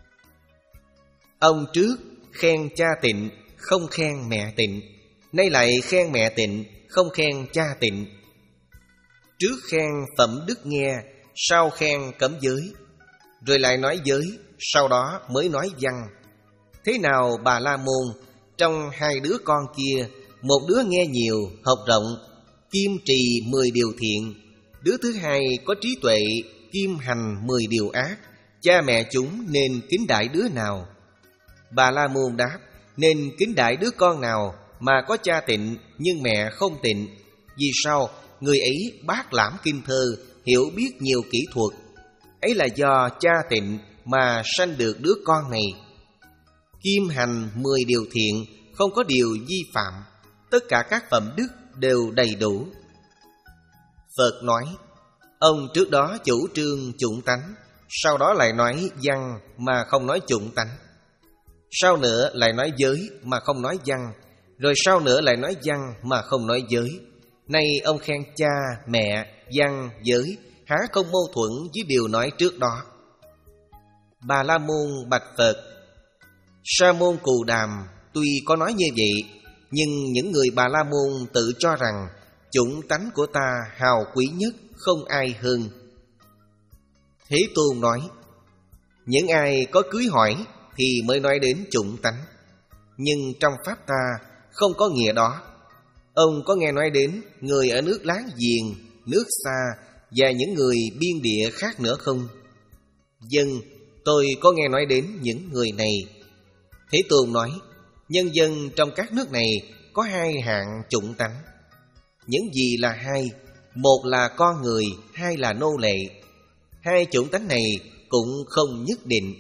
S1: ông trước khen cha tịnh, không khen mẹ tịnh, nay lại khen mẹ tịnh, không khen cha tịnh. Trước khen phẩm đức nghe, sau khen cấm giới, rồi lại nói giới, sau đó mới nói văn. Thế nào Bà La Môn? Trong hai đứa con kia, một đứa nghe nhiều, học rộng, kiêm trì mười điều thiện. Đứa thứ hai có trí tuệ, kiêm hành mười điều ác. Cha mẹ chúng nên kính đãi đứa nào? Bà La Môn đáp: nên kính đãi đứa con nào mà có cha tịnh nhưng mẹ không tịnh. Vì sao? Người ấy bác lãm kinh thơ, hiểu biết nhiều kỹ thuật. Ấy là do cha tịnh mà sanh được đứa con này. Kiêm hành mười điều thiện, không có điều vi phạm, tất cả các phẩm đức đều đầy đủ. Phật nói: ông trước đó chủ trương chủng tánh, sau đó lại nói văn mà không nói chủng tánh. Sau nữa lại nói giới mà không nói văn, rồi sau nữa lại nói văn mà không nói giới. Nay ông khen cha, mẹ, văn, giới, há không mâu thuẫn với điều nói trước đó? Bà La Môn bạch Phật: Sa môn Cù Đàm tuy có nói như vậy, nhưng những người Bà La Môn tự cho rằng chủng tánh của ta hào quý nhất, không ai hơn. Thế Tôn nói: những ai có cưới hỏi thì mới nói đến chủng tánh, nhưng trong pháp ta không có nghĩa đó. Ông có nghe nói đến người ở nước láng giềng, nước xa và những người biên địa khác nữa không? Dân, tôi có nghe nói đến những người này. Thế Tôn nói: nhân dân trong các nước này có hai hạng chủng tánh. Những gì là hai? Một là con người, hai là nô lệ. Hai chủng tánh này cũng không nhất định.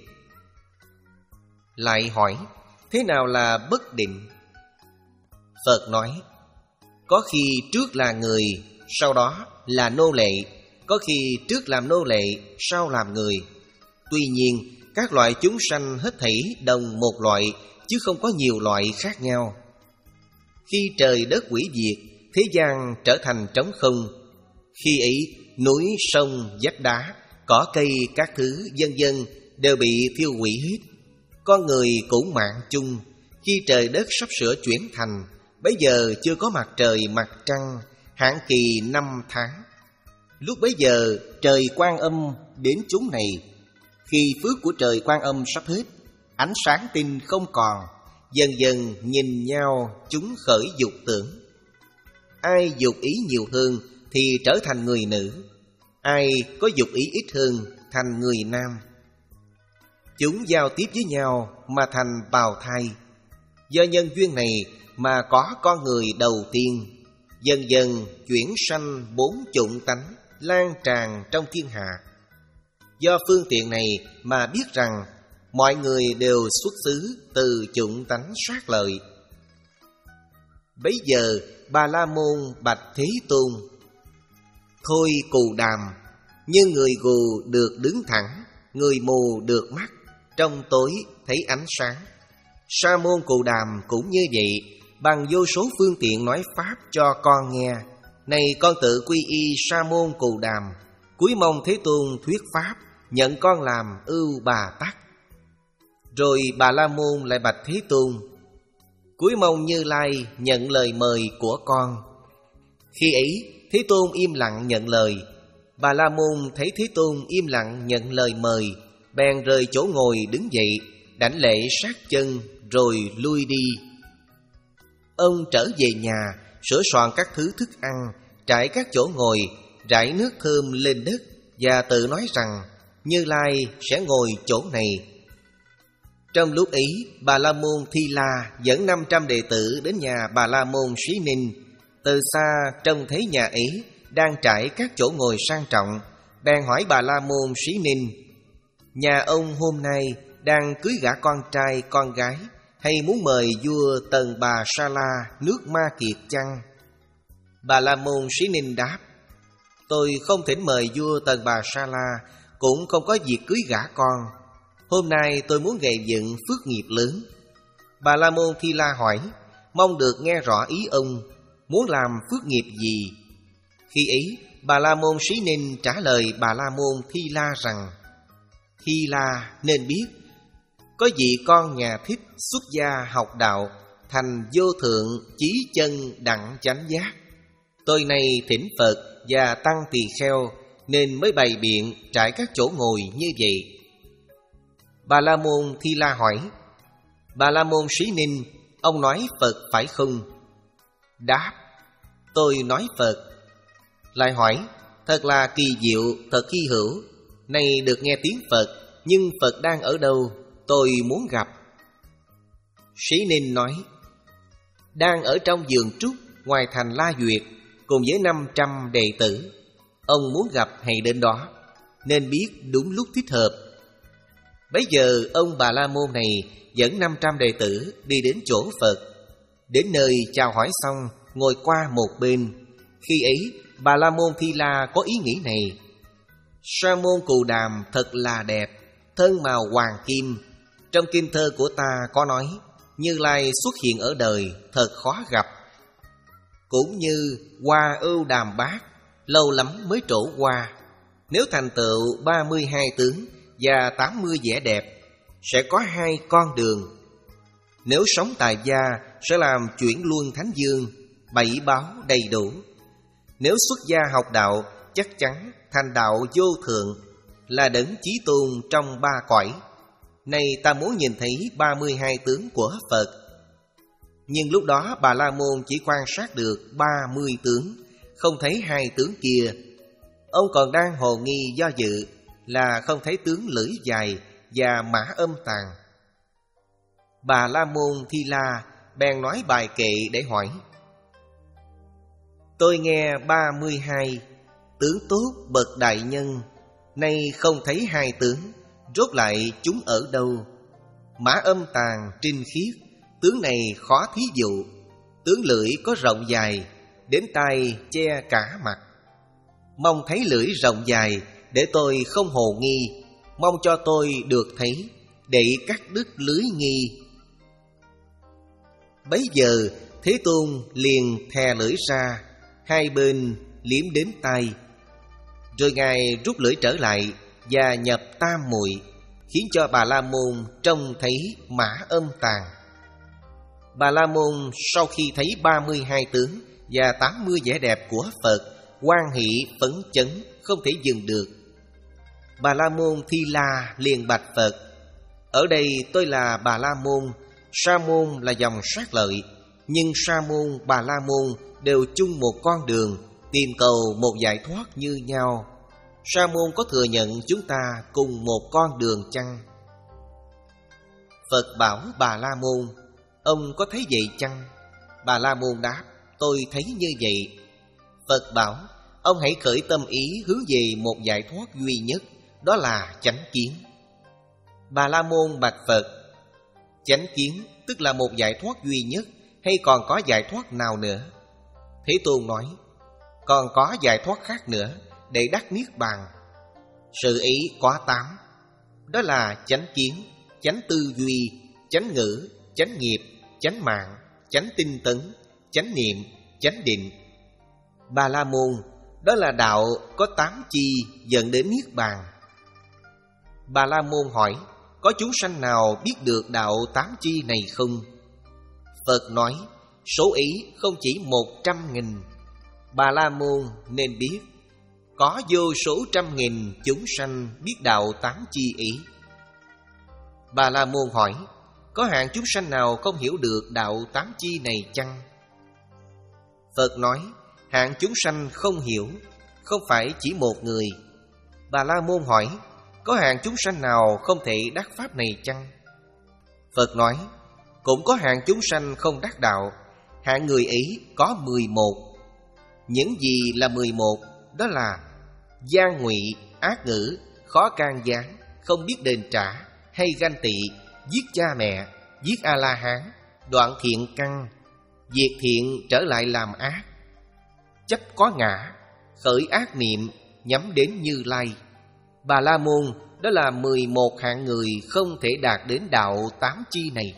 S1: Lại hỏi: thế nào là bất định? Phật nói: có khi trước là người, sau đó là nô lệ. Có khi trước làm nô lệ, sau làm người. Tuy nhiên các loại chúng sanh hết thảy đồng một loại, chứ không có nhiều loại khác nhau. Khi trời đất hủy diệt, thế gian trở thành trống không. Khi ấy núi, sông, vách đá, cỏ cây các thứ vân vân đều bị thiêu hủy hết. Con người cũng mạng chung. Khi trời đất sắp sửa chuyển thành, bấy giờ chưa có mặt trời mặt trăng, hạn kỳ năm tháng. Lúc bấy giờ trời Quan Âm đến chúng này. Khi phước của trời Quan Âm sắp hết, ánh sáng tinh không còn, dần dần nhìn nhau chúng khởi dục tưởng. Ai dục ý nhiều hơn thì trở thành người nữ, ai có dục ý ít hơn thành người nam. Chúng giao tiếp với nhau mà thành bào thai. Do nhân duyên này mà có con người đầu tiên, dần dần chuyển sanh bốn chủng tánh lan tràn trong thiên hạ. Do phương tiện này mà biết rằng mọi người đều xuất xứ từ chủng tánh sát lợi. Bấy giờ Bà La Môn bạch Thế Tôn: Thôi Cù Đàm, như người gù được đứng thẳng, người mù được mắt, trong tối thấy ánh sáng. Sa môn Cù Đàm cũng như vậy, bằng vô số phương tiện nói pháp cho con nghe. Này con tự quy y Sa môn Cù Đàm, cúi mong Thế Tôn thuyết pháp, nhận con làm ưu bà tắc. Rồi Bà La Môn lại bạch Thế Tôn: cúi mong Như Lai nhận lời mời của con. Khi ấy Thế Tôn im lặng nhận lời. Bà La Môn thấy Thế Tôn im lặng nhận lời mời, bèn rời chỗ ngồi đứng dậy, đảnh lễ sát chân rồi lui đi. Ông trở về nhà, sửa soạn các thứ thức ăn, trải các chỗ ngồi, rải nước thơm lên đất, và tự nói rằng Như Lai sẽ ngồi chỗ này. Trong lúc ấy, Bà La Môn Thi La dẫn năm trăm đệ tử đến nhà Bà La Môn Sĩ Ninh. Từ xa trông thấy nhà ấy đang trải các chỗ ngồi sang trọng, bèn hỏi Bà La Môn Sĩ Ninh: nhà ông hôm nay đang cưới gả con trai con gái, hay muốn mời vua Tần Bà Sa La nước Ma Kiệt chăng? Bà La Môn Sĩ Ninh đáp: tôi không thỉnh mời vua Tần Bà Sa La, cũng không có việc cưới gả con. Hôm nay tôi muốn gây dựng phước nghiệp lớn. Bà La Môn Thi La hỏi: mong được nghe rõ ý ông, muốn làm phước nghiệp gì? Khi ấy Bà La Môn Sĩ Ninh trả lời Bà La Môn Thi La rằng: Thi La nên biết, có vị con nhà thích xuất gia học đạo, thành vô thượng chí chân đặng chánh giác. Tôi nay thỉnh Phật và tăng tỳ kheo, nên mới bày biện trải các chỗ ngồi như vậy. Bà La Môn Thi La hỏi: Bà La Môn Sĩ Ninh, ông nói Phật phải không? Đáp: tôi nói Phật. Lại hỏi: thật là kỳ diệu, thật hy hữu. Nay được nghe tiếng Phật, nhưng Phật đang ở đâu? Tôi muốn gặp. Sĩ Ninh nói: đang ở trong vườn trúc ngoài thành La Duyệt, cùng với năm trăm đệ tử. Ông muốn gặp hãy đến đó, nên biết đúng lúc thích hợp. Bấy giờ ông Bà La Môn này dẫn năm trăm đệ tử đi đến chỗ Phật. Đến nơi chào hỏi xong, ngồi qua một bên. Khi ấy Bà La Môn Thi La có ý nghĩ này: Sa môn Cù Đàm thật là đẹp, thân màu hoàng kim. Trong kinh thơ của ta có nói, Như Lai xuất hiện ở đời thật khó gặp. Cũng như hoa ưu đàm bát, lâu lắm mới trổ hoa. Nếu thành tựu ba mươi hai tướng và tám mươi vẻ đẹp, sẽ có hai con đường. Nếu sống tại gia, sẽ làm chuyển luân thánh dương, bảy báo đầy đủ. Nếu xuất gia học đạo, chắc chắn thành đạo vô thượng, là đấng chí tôn trong ba cõi. Nay ta muốn nhìn thấy ba mươi hai tướng của Phật. Nhưng lúc đó Bà La Môn chỉ quan sát được ba mươi tướng, không thấy hai tướng kia. Ông còn đang hồ nghi do dự, là không thấy tướng lưỡi dài và mã âm tàn. Bà La Môn Thi La bèn nói bài kệ để hỏi: tôi nghe ba mươi hai tướng tốt bậc đại nhân, nay không thấy hai tướng, rốt lại chúng ở đâu? Mã âm tàn trinh khiết, tướng này khó thí dụ. Tướng lưỡi có rộng dài, đến tai che cả mặt. Mong thấy lưỡi rộng dài, để tôi không hồ nghi. Mong cho tôi được thấy, để cắt đứt lưới nghi. Bấy giờ Thế Tôn liền thè lưỡi ra, hai bên liếm đến tai. Rồi Ngài rút lưỡi trở lại và nhập tam muội. khiến cho Bà La Môn trông thấy mã âm tàn. Bà La Môn sau khi thấy ba mươi hai tướng và tám mươi vẻ đẹp của Phật, hoan hỷ phấn chấn không thể dừng được. Bà La Môn Thi La liền bạch Phật: ở đây tôi là Bà La Môn, Sa Môn là dòng sát lợi, nhưng Sa Môn, Bà La Môn đều chung một con đường, tìm cầu một giải thoát như nhau. Sa Môn có thừa nhận chúng ta cùng một con đường chăng? Phật bảo Bà La Môn: ông có thấy vậy chăng? Bà La Môn đáp: tôi thấy như vậy. Phật bảo: ông hãy khởi tâm ý hướng về một giải thoát duy nhất, đó là chánh kiến. Bà La Môn bạch Phật: chánh kiến tức là một giải thoát duy nhất, hay còn có giải thoát nào nữa? Thế Tôn nói: còn có giải thoát khác nữa để đắc niết bàn. Sự ý có tám, đó là chánh kiến, chánh tư duy, chánh ngữ, chánh nghiệp, chánh mạng, chánh tinh tấn, chánh niệm, chánh định. Bà La Môn, đó là đạo có tám chi dẫn đến niết bàn. Bà La Môn hỏi: có chúng sanh nào biết được đạo tám chi này không? Phật nói: số ý không chỉ một trăm nghìn. Bà La Môn nên biết, có vô số trăm nghìn chúng sanh biết đạo tám chi ý. Bà La Môn hỏi: có hạng chúng sanh nào không hiểu được đạo tám chi này chăng? Phật nói: hạng chúng sanh không hiểu không phải chỉ một người. Bà La Môn hỏi: có hạng chúng sanh nào không thể đắc pháp này chăng? Phật nói: cũng có hạng chúng sanh không đắc đạo. Hạng người ấy có mười một. Những gì là mười một? Đó là gian ngụy, ác ngữ, khó can gián, không biết đền trả, hay ganh tị, giết cha mẹ, giết A-la-hán, đoạn thiện căn, diệt thiện trở lại làm ác, chấp có ngã, khởi ác niệm, nhắm đến Như Lai. Bà La Môn, đó là mười một hạng người không thể đạt đến đạo tám chi này.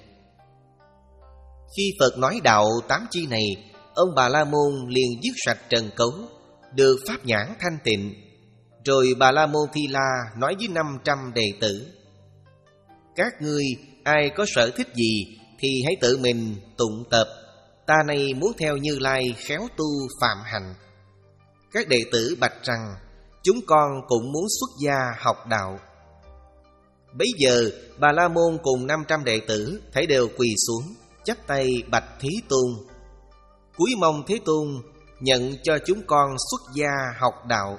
S1: Khi Phật nói đạo tám chi này, ông Bà La Môn liền dứt sạch trần cấu, được pháp nhãn thanh tịnh. Rồi Bà La Môn Thi La nói với năm trăm đệ tử: các ngươi ai có sở thích gì thì hãy tự mình tụng tập. Ta này muốn theo Như Lai khéo tu phạm hạnh. Các đệ tử bạch rằng: chúng con cũng muốn xuất gia học đạo. Bấy giờ Bà La Môn cùng năm trăm đệ tử thấy đều quỳ xuống, chắp tay bạch Thế Tôn: cúi mong Thế Tôn nhận cho chúng con xuất gia học đạo.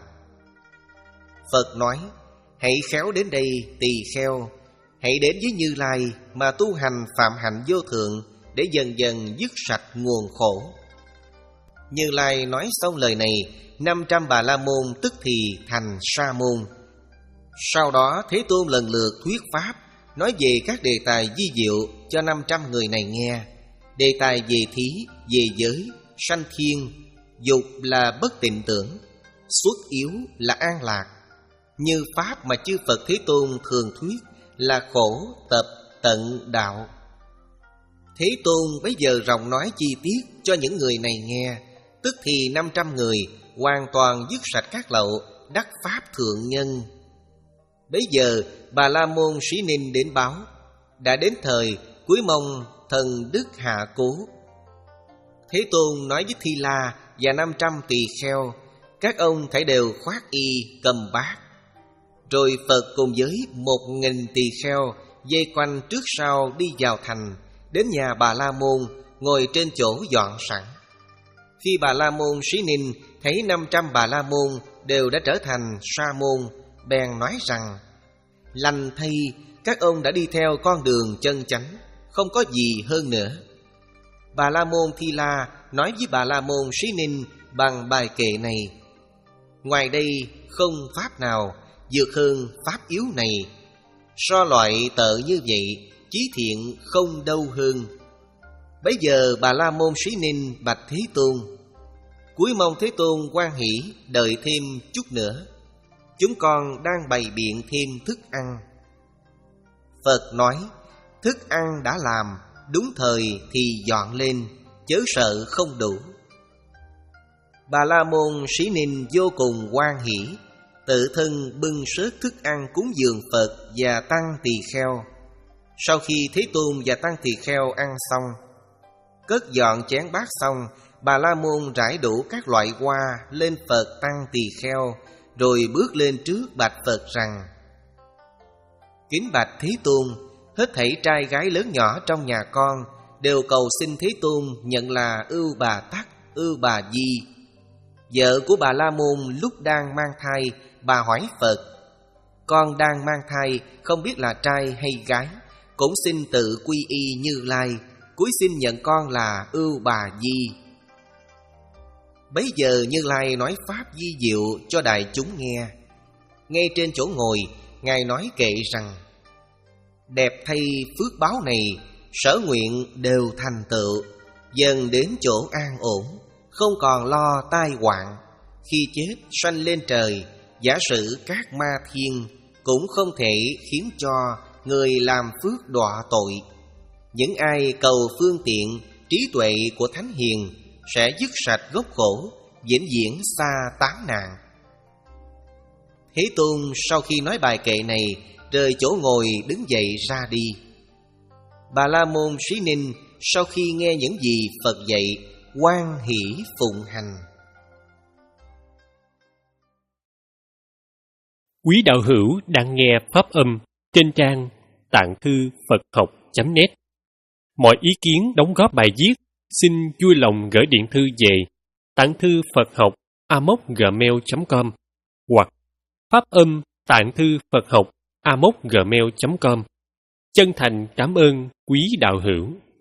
S1: Phật nói: hãy khéo đến đây tỳ kheo, hãy đến với Như Lai mà tu hành phạm hạnh vô thượng, để dần dần dứt sạch nguồn khổ. Như Lai nói xong lời này, năm trăm Bà La Môn tức thì thành Sa Môn. Sau đó Thế Tôn lần lượt thuyết pháp, nói về các đề tài vi diệu cho năm trăm người này nghe. Đề tài về thí, về giới, sanh thiên, dục là bất tịnh tưởng, xuất yếu là an lạc. Như pháp mà chư Phật Thế Tôn thường thuyết là khổ, tập, tận, đạo. Thế Tôn bây giờ rộng nói chi tiết cho những người này nghe. Tức thì năm trăm người hoàn toàn dứt sạch các lậu, đắc pháp thượng nhân. Bấy giờ Bà La Môn Sĩ Ninh đến báo: đã đến thời cuối mong thần đức hạ cố. Thế Tôn nói với Thi La và năm trăm tỳ kheo: các ông thảy đều khoác y cầm bát. Rồi Phật cùng với một nghìn tỳ kheo dây quanh trước sau đi vào thành, đến nhà Bà La Môn, ngồi trên chỗ dọn sẵn. Khi Bà La Môn Sĩ Ninh thấy năm trăm Bà La Môn đều đã trở thành Sa Môn, bèn nói rằng: lành thay, các ông đã đi theo con đường chân chánh, không có gì hơn nữa. Bà La Môn Thi La nói với Bà La Môn Sĩ Ninh bằng bài kệ này: ngoài đây không pháp nào vượt hơn pháp yếu này. So loại tợ như vậy, chí thiện không đâu hơn. Bấy giờ Bà La Môn Sĩ Ninh bạch Thế Tôn: cúi mong Thế Tôn hoan hỷ đợi thêm chút nữa, chúng con đang bày biện thêm thức ăn. Phật nói: thức ăn đã làm, đúng thời thì dọn lên, chớ sợ không đủ. Bà La Môn Sĩ Ninh vô cùng hoan hỷ, tự thân bưng sớt thức ăn cúng dường Phật và tăng tỳ kheo. Sau khi Thế Tôn và tăng tỳ kheo ăn xong, cất dọn chén bát xong, Bà La Môn rải đủ các loại hoa lên Phật tăng tỳ kheo, rồi bước lên trước bạch Phật rằng: Kính bạch Thế Tôn, hết thảy trai gái lớn nhỏ trong nhà con đều cầu xin Thế Tôn nhận là Ưu Bà Tắc, Ưu Bà Di. Vợ của Bà La Môn lúc đang mang thai, bà hỏi Phật: Con đang mang thai, không biết là trai hay gái, cũng xin tự quy y Như Lai, cúi xin nhận con là Ưu Bà Di. Bấy giờ Như Lai nói pháp vi diệu cho đại chúng nghe. Ngay trên chỗ ngồi, Ngài nói kệ rằng: Đẹp thay phước báo này, sở nguyện đều thành tựu, dần đến chỗ an ổn, không còn lo tai họa. Khi chết sanh lên trời, giả sử các ma thiên cũng không thể khiến cho người làm phước đọa tội. Những ai cầu phương tiện trí tuệ của Thánh Hiền sẽ dứt sạch gốc khổ, vĩnh viễn xa tám nạn. Thế Tôn sau khi nói bài kệ này, rời chỗ ngồi đứng dậy ra đi. Bà La Môn Xí Ninh sau khi nghe những gì Phật dạy, hoan hỷ phụng hành.
S2: Quý đạo hữu đang nghe pháp âm trên trang tạng thư Phật học chấm net. Mọi ý kiến đóng góp bài viết xin vui lòng gửi điện thư về tạng thư Phật học a m o c gmail chấm com hoặc pháp âm tạng thư Phật học a m o c gmail chấm com. Chân thành cảm ơn quý đạo hữu.